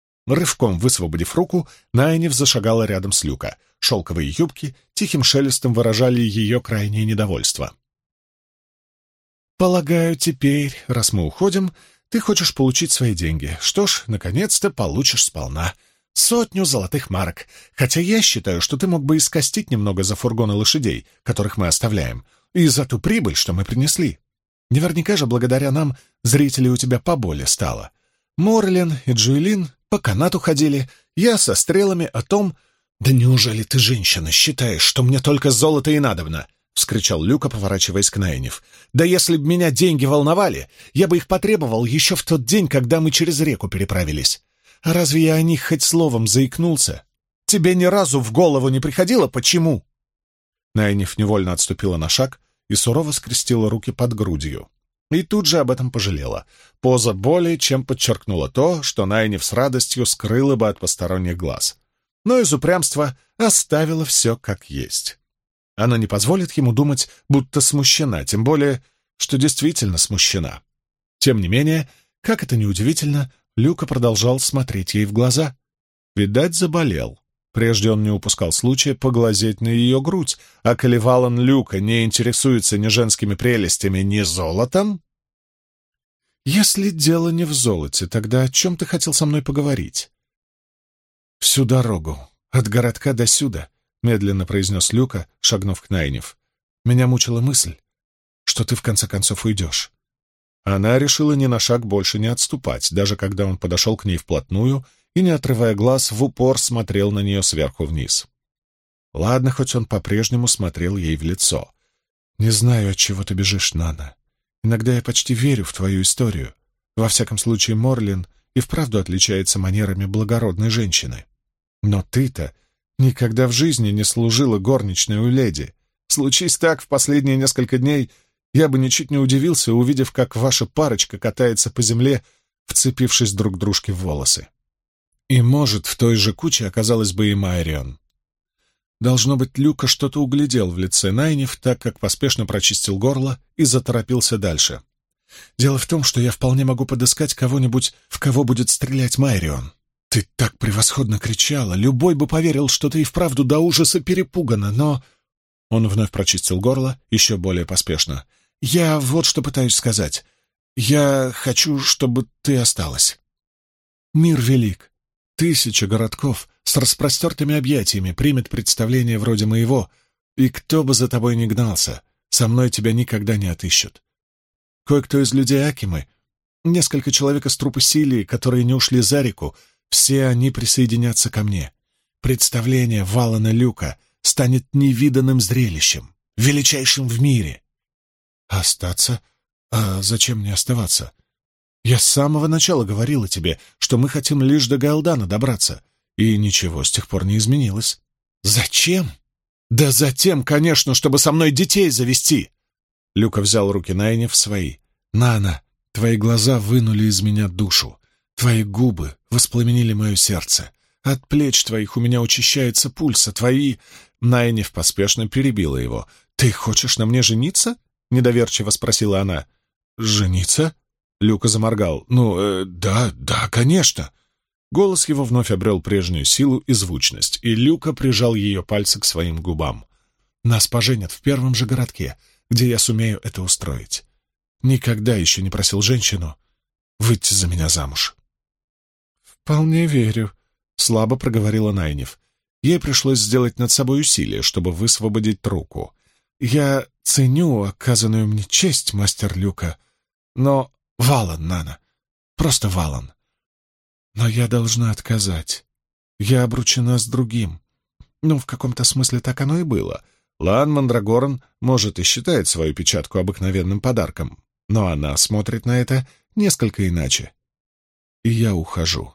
Рывком высвободив руку, Найниф зашагала рядом с Люка. Шелковые юбки тихим шелестом выражали ее крайнее недовольство. «Полагаю, теперь, раз мы уходим, ты хочешь получить свои деньги. Что ж, наконец-то получишь сполна. 100 золотых марок. Хотя я считаю, что ты мог бы и скостить немного за фургоны лошадей, которых мы оставляем, и за ту прибыль, что мы принесли. Наверняка же благодаря нам зрителей у тебя поболее стало. Морлин и Джоэлин по канату ходили, я со стрелами о том... Да неужели ты, женщина, считаешь, что мне только золото и надобно?» — вскричал Люка, поворачиваясь к Найниф. «Да если б меня деньги волновали, я бы их потребовал еще в тот день, когда мы через реку переправились. А разве я о них хоть словом заикнулся? Тебе ни разу в голову не приходило, почему?» Найниф невольно отступила на шаг и сурово скрестила руки под грудью. И тут же об этом пожалела. Поза более чем подчеркнула то, что Найниф с радостью скрыла бы от посторонних глаз. Но из упрямства оставила все как есть. Она не позволит ему думать, будто смущена, тем более, что действительно смущена. Тем не менее, как это ни удивительно, Люка продолжал смотреть ей в глаза. Видать, заболел. Прежде он не упускал случая поглазеть на ее грудь, а коли Валан Люка не интересуется ни женскими прелестями, ни золотом... Если дело не в золоте, тогда о чем ты хотел со мной поговорить? Всю дорогу, от городка до сюда, — медленно произнес Люка, шагнув к Найниф. Меня мучила мысль, что ты в конце концов уйдешь. Она решила ни на шаг больше не отступать, даже когда он подошел к ней вплотную и, не отрывая глаз, в упор смотрел на нее сверху вниз. Ладно, хоть он по-прежнему смотрел ей в лицо. «Не знаю, от чего ты бежишь, Нана. Иногда я почти верю в твою историю. Во всяком случае, Морлин и вправду отличается манерами благородной женщины. Но ты-то никогда в жизни не служила горничной у леди. Случись так, в последние несколько дней я бы ничуть не удивился, увидев, как ваша парочка катается по земле, вцепившись друг дружке в волосы. И, может, в той же куче оказалась бы и Майрион». Должно быть, Люка что-то углядел в лице Найниф, так как поспешно прочистил горло и заторопился дальше. «Дело в том, что я вполне могу подыскать кого-нибудь, в кого будет стрелять Майрион. Ты так превосходно кричала, любой бы поверил, что ты и вправду до ужаса перепугана, но...» Он вновь прочистил горло, еще более поспешно. «Я вот что пытаюсь сказать. Я хочу, чтобы ты осталась. Мир велик. 1000 городков с распростертыми объятиями примет представление вроде моего, и кто бы за тобой ни гнался, со мной тебя никогда не отыщут. Кое-кто из людей Акимы, несколько человек из труппы Силии, которые не ушли за реку, все они присоединятся ко мне. Представление Валана Люка станет невиданным зрелищем, величайшим в мире. Остаться? А зачем мне оставаться? Я с самого начала говорила тебе, что мы хотим лишь до Гаэлдана добраться, и ничего с тех пор не изменилось. Зачем? Да затем, конечно, чтобы со мной детей завести. Люка взял руки Найниф в свои. Нана, твои глаза вынули из меня душу, твои губы воспламенили мое сердце. От плеч твоих у меня учащается пульс, а твои... Найниф поспешно перебила его. «Ты хочешь на мне жениться?» — недоверчиво спросила она. «Жениться?» — Люка заморгал. Да, конечно». Голос его вновь обрел прежнюю силу и звучность, и Люка прижал ее пальцы к своим губам. «Нас поженят в первом же городке, где я сумею это устроить. Никогда еще не просил женщину выйти за меня замуж». «Вполне верю», — слабо проговорила Найниф. Ей пришлось сделать над собой усилие, чтобы высвободить руку. «Я ценю оказанную мне честь, мастер Люка, но Валан, Нана, просто Валан. Но я должна отказать. Я обручена с другим. В каком-то смысле так оно и было. Лан Мандрагорн, может, и считает свою печатку обыкновенным подарком, но она смотрит на это несколько иначе. И я ухожу.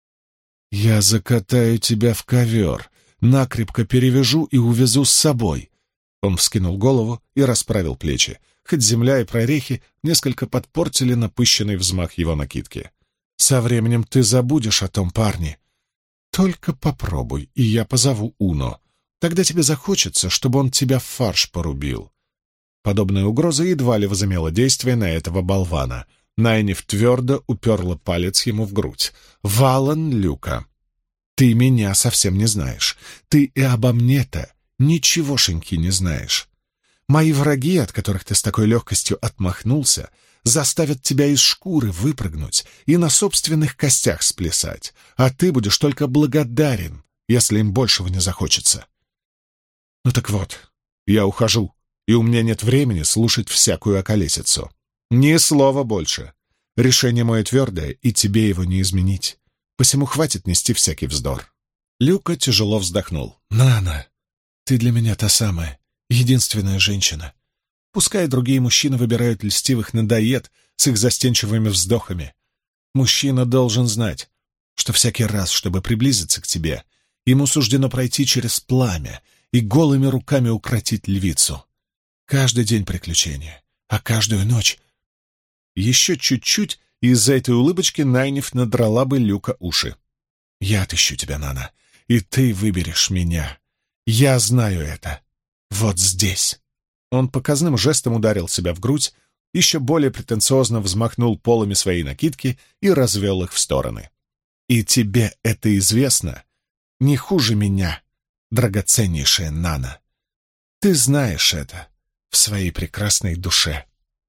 Я закатаю тебя в ковер, накрепко перевяжу и увезу с собой». Он вскинул голову и расправил плечи, хоть земля и прорехи несколько подпортили напыщенный взмах его накидки. «Со временем ты забудешь о том парне. Только попробуй, и я позову Уно. Тогда тебе захочется, чтобы он тебя в фарш порубил». Подобная угроза едва ли возымела действие на этого болвана. Найниф твердо уперла палец ему в грудь. «Валан Люка, ты меня совсем не знаешь. Ты и обо мне-то ничегошеньки не знаешь. Мои враги, от которых ты с такой легкостью отмахнулся, заставят тебя из шкуры выпрыгнуть и на собственных костях сплясать, а ты будешь только благодарен, если им большего не захочется. Ну так вот, я ухожу, и у меня нет времени слушать всякую околесицу. Ни слова больше. Решение мое твердое, и тебе его не изменить. Посему хватит нести всякий вздор». Люка тяжело вздохнул. «Нана, ты для меня та самая, единственная женщина. Пускай другие мужчины выбирают льстивых надоед с их застенчивыми вздохами. Мужчина должен знать, что всякий раз, чтобы приблизиться к тебе, ему суждено пройти через пламя и голыми руками укротить львицу. Каждый день приключения, а каждую ночь Еще чуть-чуть, и из-за этой улыбочки Найниф надрала бы Люка уши. «Я отыщу тебя, Нана, и ты выберешь меня. Я знаю это. Вот здесь». Он показным жестом ударил себя в грудь, еще более претенциозно взмахнул полами своей накидки и развел их в стороны. «И тебе это известно не хуже меня, драгоценнейшая Нана. Ты знаешь это в своей прекрасной душе».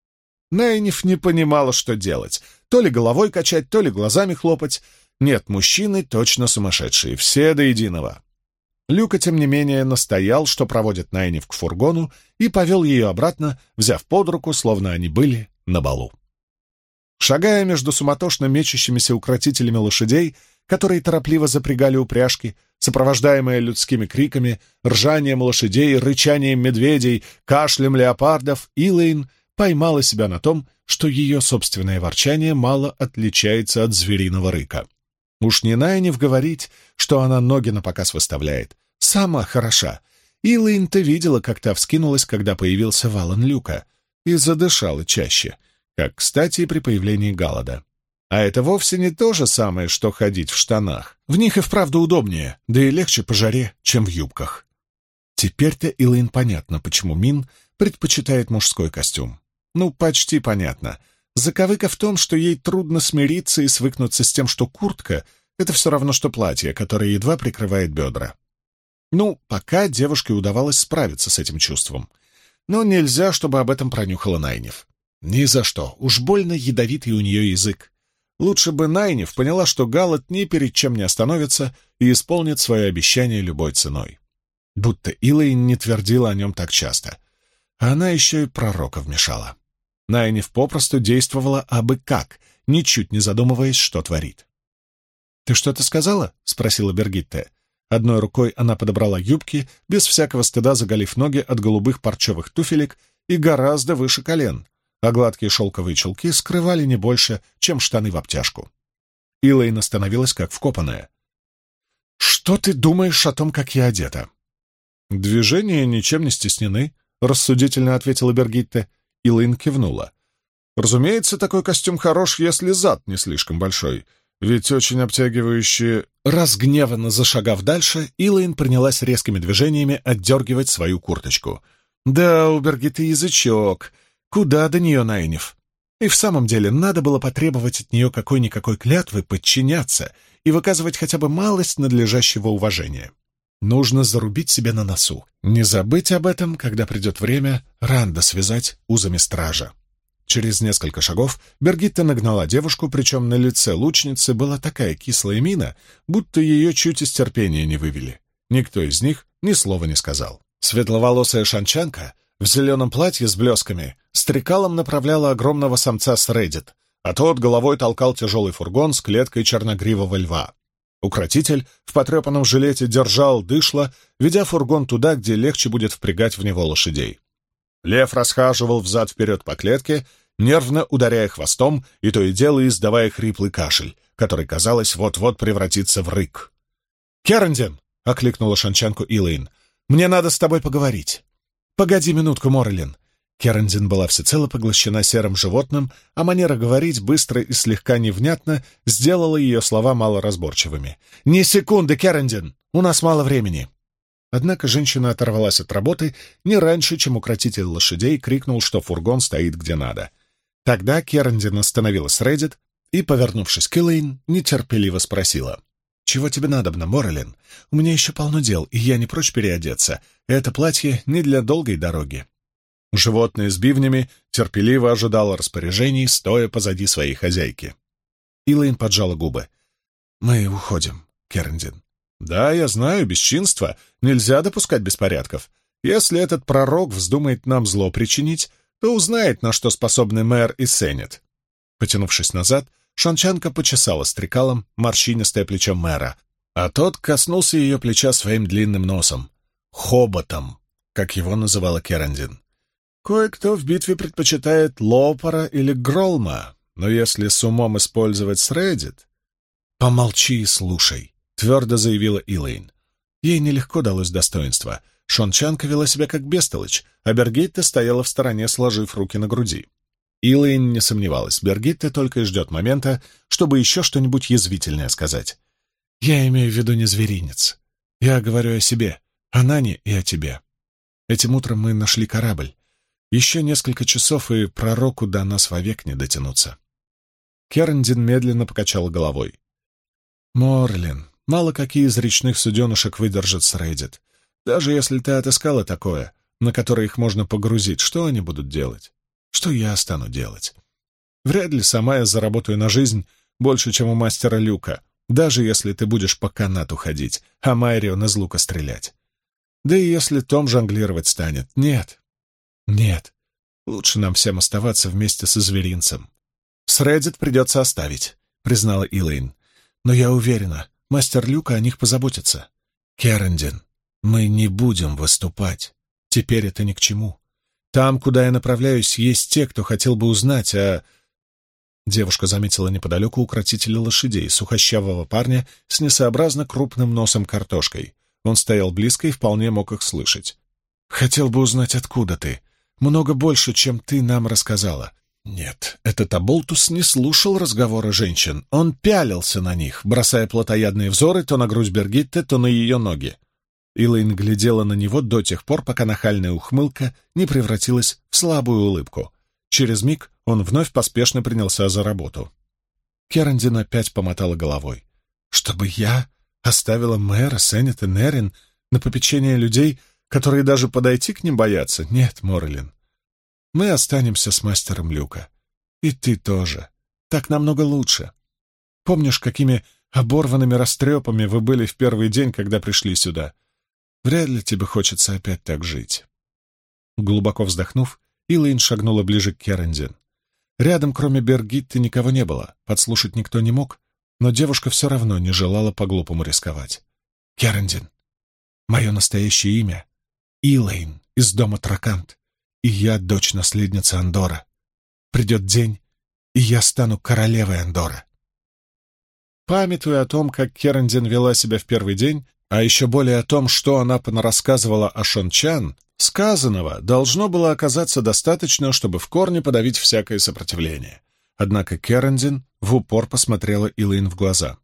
Найниф не понимала, что делать. То ли головой качать, то ли глазами хлопать. Нет, мужчины точно сумасшедшие, все до единого. Люка, тем не менее, настоял, что проводит Найниф к фургону, и повел ее обратно, взяв под руку, словно они были на балу. Шагая между суматошно мечущимися укротителями лошадей, которые торопливо запрягали упряжки, сопровождаемые людскими криками, ржанием лошадей, рычанием медведей, кашлем леопардов, Илэйн поймала себя на том, что ее собственное ворчание мало отличается от звериного рыка. Уж не Найниф говорить, что она ноги напоказ выставляет. Сама хороша. Илэйн-то видела, как та вскинулась, когда появился Валан Люка, и задышала чаще, как, кстати, и при появлении Галада. А это вовсе не то же самое, что ходить в штанах. В них и вправду удобнее, да и легче по жаре, чем в юбках. Теперь-то Илэйн понятно, почему Мин предпочитает мужской костюм. Ну, почти понятно. Заковыка в том, что ей трудно смириться и свыкнуться с тем, что куртка — это все равно, что платье, которое едва прикрывает бедра. Ну, пока девушке удавалось справиться с этим чувством. Но нельзя, чтобы об этом пронюхала Найниф. Ни за что, уж больно ядовитый у нее язык. Лучше бы Найниф поняла, что Галат ни перед чем не остановится и исполнит свое обещание любой ценой. Будто Илэйн не твердила о нем так часто. А она еще и пророка вмешала. Найниф попросту действовала абы как, ничуть не задумываясь, что творит. «Ты что-то сказала?» — спросила Бергитте. Одной рукой она подобрала юбки, без всякого стыда заголив ноги от голубых парчевых туфелек и гораздо выше колен, а гладкие шелковые чулки скрывали не больше, чем штаны в обтяжку. Илэйн остановилась как вкопанная. «Что ты думаешь о том, как я одета?» «Движения ничем не стеснены», — рассудительно ответила Бергитте. Илэйн кивнула. «Разумеется, такой костюм хорош, если зад не слишком большой, ведь очень обтягивающие...» Разгневанно зашагав дальше, Илэйн принялась резкими движениями отдергивать свою курточку. «Да, у Бергитты язычок. Куда до нее, Найниф?» И в самом деле надо было потребовать от нее какой-никакой клятвы подчиняться и выказывать хотя бы малость надлежащего уважения. Нужно зарубить себе на носу. Не забыть об этом, когда придет время Ранда связать узами стража. Через несколько шагов Бергитта нагнала девушку, причем на лице лучницы была такая кислая мина, будто ее чуть из терпения не вывели. Никто из них ни слова не сказал. Светловолосая шанчанка в зеленом платье с блесками стрекалом направляла огромного самца с Реддит, а тот головой толкал тяжелый фургон с клеткой черногривого льва. Укротитель в потрепанном жилете держал дышло, ведя фургон туда, где легче будет впрягать в него лошадей. Лев расхаживал взад-вперед по клетке, нервно ударяя хвостом и то и дело издавая хриплый кашель, который, казалось, вот-вот превратится в рык. «Керандин!» — окликнула шанчанку Илэйн. «Мне надо с тобой поговорить». «Погоди минутку, Морэлин». Керандин была всецело поглощена серым животным, а манера говорить быстро и слегка невнятно сделала ее слова малоразборчивыми. «Ни секунды, Керандин! У нас мало времени!» Однако женщина оторвалась от работы не раньше, чем укротитель лошадей крикнул, что фургон стоит где надо. Тогда Керандин остановилась Реддит и, повернувшись к Илэйн, нетерпеливо спросила. «Чего тебе надобно, Морэлин? У меня еще полно дел, и я не прочь переодеться. Это платье не для долгой дороги». Животное с бивнями терпеливо ожидало распоряжений, стоя позади своей хозяйки. Илэйн поджала губы. «Мы уходим, Керандин». «Да, я знаю, бесчинство. Нельзя допускать беспорядков. Если этот пророк вздумает нам зло причинить, то узнает, на что способны мэр и Сенет». Потянувшись назад, шанчанка почесала стрекалом морщинистое плечо мэра, а тот коснулся ее плеча своим длинным носом. «Хоботом», как его называла Керандин. Кое-кто в битве предпочитает Лопара или Гролма, но если с умом использовать Среддит... «Помолчи и слушай», — твердо заявила Илэйн. Ей нелегко далось достоинство. Шончанка вела себя как бестолочь, а Бергитта стояла в стороне, сложив руки на груди. Илэйн не сомневалась, Бергитта только и ждет момента, чтобы еще что-нибудь язвительное сказать. «Я имею в виду не зверинец. Я говорю о себе, о Нане и о тебе. Этим утром мы нашли корабль. Еще несколько часов, и пророку до нас вовек не дотянуться». Керендин медленно покачал головой. «Морлин, мало какие из речных суденышек выдержат Средит. Даже если ты отыскала такое, на которое их можно погрузить, что они будут делать? Что я стану делать? Вряд ли сама я заработаю на жизнь больше, чем у мастера Люка, даже если ты будешь по канату ходить, а Майрион из лука стрелять. Да и если Том жонглировать станет. Нет. Нет. Лучше нам всем оставаться вместе со зверинцем. Средит придется оставить, признала Илэйн. Но я уверена, мастер Люка о них позаботится. Керендин, мы не будем выступать. Теперь это ни к чему. Там, куда я направляюсь, есть те, кто хотел бы узнать о... Девушка заметила неподалеку укротителя лошадей, сухощавого парня с несообразно крупным носом картошкой. Он стоял близко и вполне мог их слышать. «Хотел бы узнать, откуда ты. Много больше, чем ты нам рассказала». Нет, этот оболтус не слушал разговора женщин. Он пялился на них, бросая плотоядные взоры то на грудь Бергитты, то на ее ноги. Илэйн глядела на него до тех пор, пока нахальная ухмылка не превратилась в слабую улыбку. Через миг он вновь поспешно принялся за работу. Керендин опять помотала головой. «Чтобы я оставила мэра, Сеннет и Нерин на попечение людей, которые даже подойти к ним боятся? Нет, Морлин. Мы останемся с мастером Люка. И ты тоже. Так намного лучше. Помнишь, какими оборванными растрепами вы были в первый день, когда пришли сюда? Вряд ли тебе хочется опять так жить». Глубоко вздохнув, Илэйн шагнула ближе к Керендин. Рядом, кроме Бергитты, никого не было, подслушать никто не мог, но девушка все равно не желала по-глупому рисковать. «Керендин, мое настоящее имя — Илэйн из дома Тракант, и я дочь-наследница Андора. Придет день, и я стану королевой Андора». Памятуя о том, как Керендин вела себя в первый день, а еще более о том, что она понарассказывала о Шончан, сказанного должно было оказаться достаточно, чтобы в корне подавить всякое сопротивление. Однако Керендин в упор посмотрела Илэйн в глаза.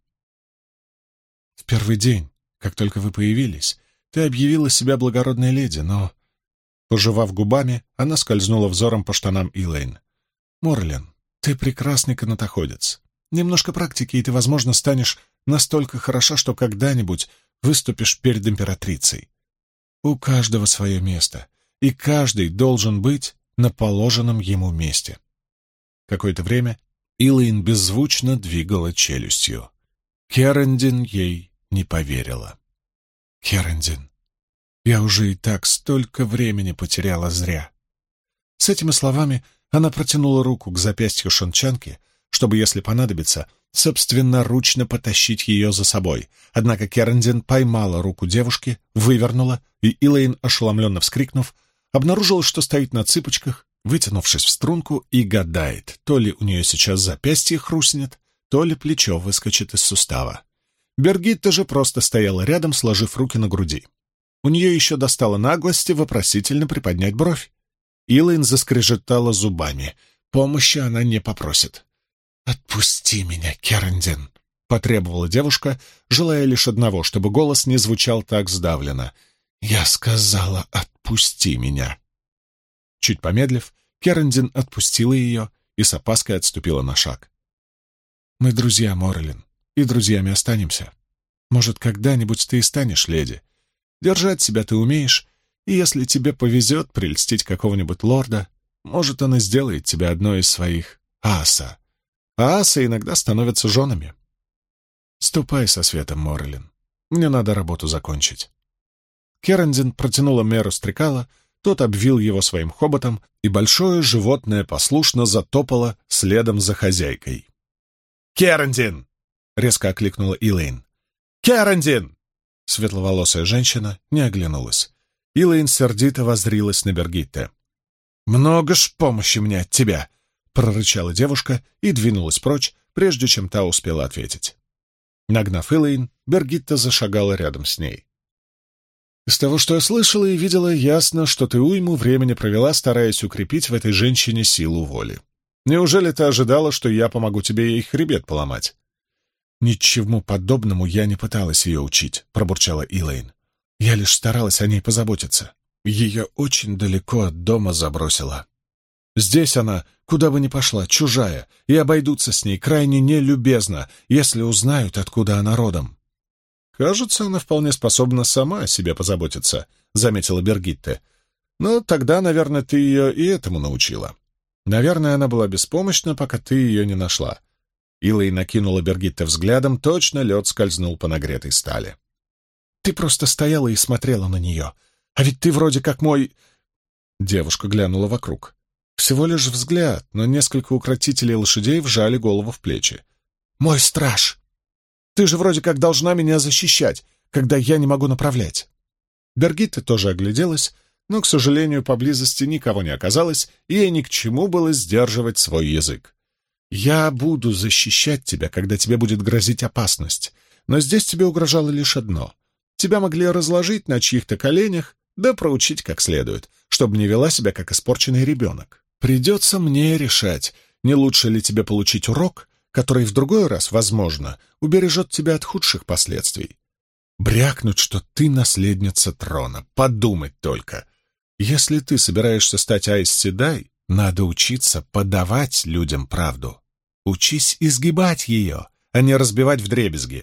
«В первый день, как только вы появились, ты объявила себя благородной леди, но...» Пожевав губами, она скользнула взором по штанам Илэйн. «Морлин, ты прекрасный канатоходец. Немножко практики, и ты, возможно, станешь настолько хороша, что когда-нибудь выступишь перед императрицей. У каждого свое место, и каждый должен быть на положенном ему месте». Какое-то время Илэйн беззвучно двигала челюстью. Керендин ей не поверила. «Керендин, я уже и так столько времени потеряла зря». С этими словами она протянула руку к запястью шончанки, чтобы, если понадобится, собственноручно потащить ее за собой. Однако Керендин поймала руку девушки, вывернула, и Илэйн, ошеломленно вскрикнув, обнаружила, что стоит на цыпочках, вытянувшись в струнку, и гадает, то ли у нее сейчас запястье хрустнет, то ли плечо выскочит из сустава. Бергитта же просто стояла рядом, сложив руки на груди. У нее еще достало наглости вопросительно приподнять бровь. Илэйн заскрежетала зубами. Помощи она не попросит. «Отпусти меня, Керендин!» — потребовала девушка, желая лишь одного, чтобы голос не звучал так сдавленно. «Я сказала, отпусти меня!» Чуть помедлив, Керендин отпустила ее и с опаской отступила на шаг. «Мы друзья, Морлин, и друзьями останемся. Может, когда-нибудь ты и станешь леди. Держать себя ты умеешь, и если тебе повезет прельстить какого-нибудь лорда, может, он и сделает тебя одной из своих аса. А асы иногда становятся женами. Ступай со светом, Морлин. Мне надо работу закончить». Керендин протянула меру стрекала, тот обвил его своим хоботом, и большое животное послушно затопало следом за хозяйкой. «Керендин!» — резко окликнула Илэйн. «Керендин!» Светловолосая женщина не оглянулась. Илэйн сердито воззрилась на Бергитте. «Много ж помощи мне от тебя!» — прорычала девушка и двинулась прочь, прежде чем та успела ответить. Нагнав Илэйн, Бергитта зашагала рядом с ней. «Из того, что я слышала и видела, ясно, что ты уйму времени провела, стараясь укрепить в этой женщине силу воли. Неужели ты ожидала, что я помогу тебе ей хребет поломать?» «Ничему подобному я не пыталась ее учить», — пробурчала Илэйн. «Я лишь старалась о ней позаботиться. Ее очень далеко от дома забросила. Здесь она, куда бы ни пошла, чужая, и обойдутся с ней крайне нелюбезно, если узнают, откуда она родом». «Кажется, она вполне способна сама о себе позаботиться», — заметила Бергитте. «Но тогда, наверное, ты ее и этому научила. Наверное, она была беспомощна, пока ты ее не нашла». Илэй накинула Бергитте взглядом, точно лед скользнул по нагретой стали. «Ты просто стояла и смотрела на нее. А ведь ты вроде как мой...» Девушка глянула вокруг. Всего лишь взгляд, но несколько укротителей лошадей вжали голову в плечи. «Мой страж! Ты же вроде как должна меня защищать, когда я не могу направлять». Бергитта тоже огляделась, но, к сожалению, поблизости никого не оказалось, и ей ни к чему было сдерживать свой язык. «Я буду защищать тебя, когда тебе будет грозить опасность, но здесь тебе угрожало лишь одно. Тебя могли разложить на чьих-то коленях, да проучить как следует, чтобы не вела себя как испорченный ребенок. Придется мне решать, не лучше ли тебе получить урок, который в другой раз, возможно, убережет тебя от худших последствий. Брякнуть, что ты наследница трона, подумать только. Если ты собираешься стать Айс Седай, надо учиться подавать людям правду. Учись изгибать ее, а не разбивать вдребезги».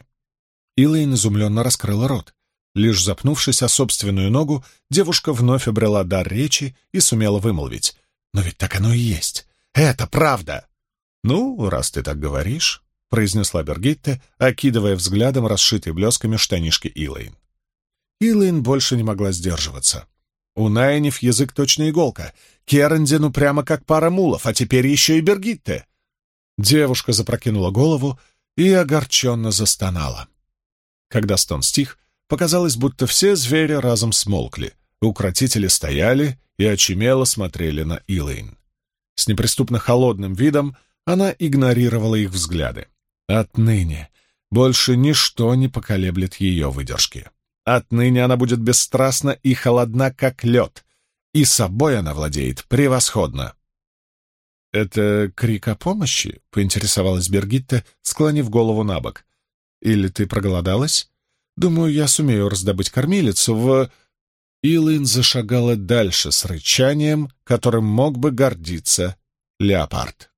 Илэйн изумленно раскрыла рот. Лишь запнувшись о собственную ногу, девушка вновь обрела дар речи и сумела вымолвить. «Но ведь так оно и есть. Это правда!» «Ну, раз ты так говоришь», — произнесла Бергитте, окидывая взглядом расшитые блесками штанишки Илэйн. Илэйн больше не могла сдерживаться. У Найниф язык точно иголка, Керендину прямо как пара мулов, а теперь еще и Бергитте. Девушка запрокинула голову и огорченно застонала. Когда стон стих, показалось, будто все звери разом смолкли. Укротители стояли и очумело смотрели на Илэйн. С неприступно холодным видом она игнорировала их взгляды. Отныне больше ничто не поколеблет ее выдержки. Отныне она будет бесстрастна и холодна, как лед, и собой она владеет превосходно. «Это крик о помощи?» — поинтересовалась Бергитта, склонив голову на бок. «Или ты проголодалась? Думаю, я сумею раздобыть кормилицу в...» Илэйн зашагала дальше с рычанием, которым мог бы гордиться леопард.